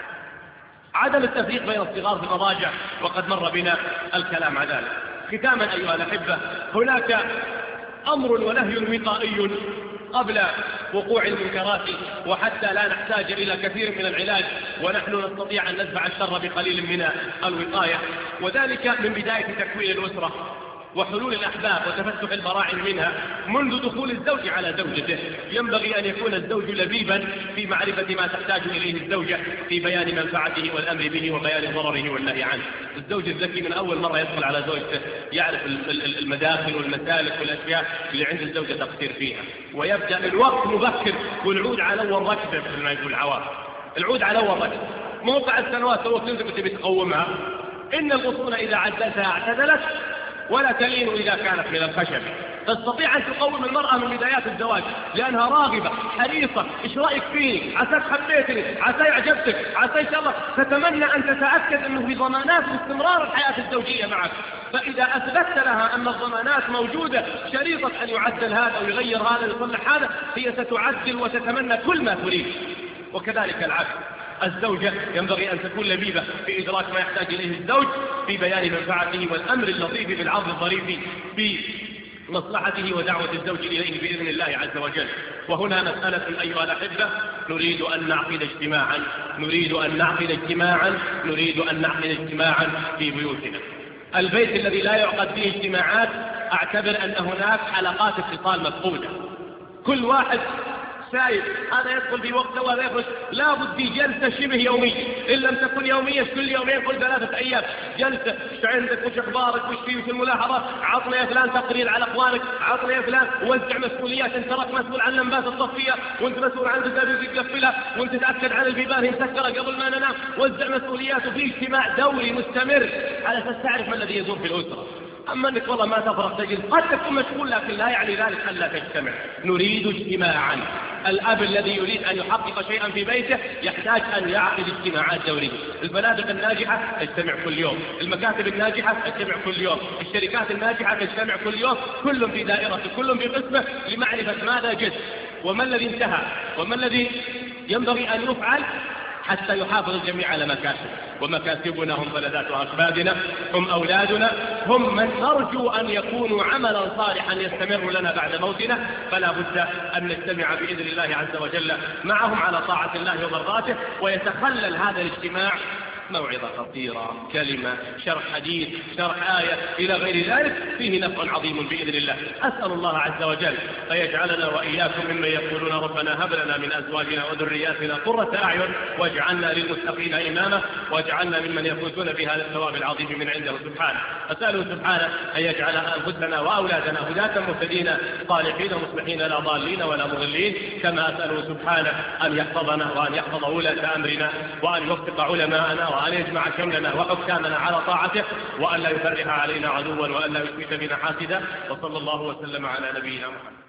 عدم التفريق بين الصغار في المضاجع، وقد مر بنا الكلام على ذلك. ختاما أيها الأحبة، هناك أمر ونهي وقائي قبل وقوع المنكرات، وحتى لا نحتاج إلى كثير من العلاج، ونحن نستطيع أن ندفع الشر بقليل من الوقاية، وذلك من بداية تكوين الأسرة وحلول الأحباب وتفتح البراعم منها منذ دخول الزوج على زوجته. ينبغي أن يكون الزوج لبيبا في معرفة ما تحتاج إليه الزوجة في بيان منفعته والأمر به وبيان ضرره والنهي عنه. الزوج الذكي من أول مرة يدخل على زوجته يعرف المداخل والمسالك والأشياء اللي عند الزوجة تقصير فيها، ويبدأ الوقت مبكر، والعود على أول ركبة مثل ما يقول العوام. العود على أول ركبة، موقع السنوات سوى كنت بتقومها. إن الغصون إذا عدلتها اعتدلت، ولا تلين إذا كانت من الخشب. تستطيع أن تقوم المرأة من بدايات الزواج لأنها راغبة حريصة. إيش رأيك فيني؟ عساك حبيتني، عساي عجبتك، عساي إن شاء الله. تتمنى أن تتأكد أنه في ضمانات لاستمرار الحياة الزوجية معك. فإذا أثبتت لها أن الضمانات موجودة، شريطة أن يعدل هذا ويغير هذا ويصلح هذا، هي ستعدل وتتمنى كل ما تريد. وكذلك العكس، الزوجة ينبغي أن تكون لبيبة في إدراك ما يحتاج إليه الزوج في بيان منفعته والأمر اللطيف بالعرض الظريف بمصلحته ودعوة الزوج إليه بإذن الله عز وجل. وهنا مسألة أيها الأحبة، نريد أن نعقد اجتماعا في بيوتنا. البيت الذي لا يعقد فيه اجتماعات أعتبر أن هناك حلقات اتصال مفقودة. كل واحد سايب، هذا يدخل في وقته وهذا يخرج. لا بد في جلسة شبه يومية، إن لم تكن يومية كل يومين كل 3 أيام جلسة. ايش عندك، وش أخبارك، وش فيه، وش الملاحظات، عطنا يا فلان تقرير على أخوانك، عطنا يا فلان وزع مسؤوليات. أنت تراك مسؤول عن لمبات التصفية، وأنت مسؤول عن الدبابيس تقفلها، وأنت تأكد عن البيبان هي مسكرة قبل ما ننام. وزع مسؤوليات، وفي اجتماع دوري مستمر على أساس تعرف ما الذي يدور في الأسرة. أما أنك والله ما تفرغ تجلس، قد تكون مشغول، لكن لا يعني ذلك أن لا تجتمع. نريد اجتماعا. الأب الذي يريد أن يحقق شيئا في بيته يحتاج أن يعقد اجتماعات دورية. الفنادق الناجحة تجتمع كل يوم، المكاتب الناجحة تجتمع كل يوم، الشركات الناجحة تجتمع كل يوم، كل في دائرته، كل في قسمه، لمعرفة ماذا جد وما الذي انتهى وما الذي ينبغي أن يفعل، حتى يحافظ الجميع على مكاسب. ومكاسبنا هم فلذات أكبادنا، هم أولادنا، هم من نرجو أن يكونوا عملا صالحا يستمر لنا بعد موتنا. فلا بد أن نجتمع بإذن الله عز وجل معهم على طاعة الله ومرضاته. ويتخلل هذا الاجتماع موعظة قصيرة، كلمة، شرح حديث، شرح آية إلى غير ذلك، فيه نفع عظيم بإذن الله. أسأل الله عز وجل أن يجعلنا وإياكم ممن يقولون ربنا هب لنا من أزواجنا وذرياتنا قرة أعين واجعلنا للمتقين إماما، واجعلنا ممن يفوزون بهذا الثواب العظيم من عنده سبحانه. أسأله سبحانه أن يجعل أنفسنا وأولادنا هداة مهتدين صالحين مصلحين لا ضالين ولا مضلين، كما أسأله سبحانه أن يحفظنا وأن يحفظ ولاة أمرنا، وأن يوفق علماءنا، وأن يجمع شملنا وحكامنا على طاعته، وأن لا يفرح علينا عدوا، وأن لا يشمت بنا حاسدا. وصلى الله وسلم على نبينا محمد.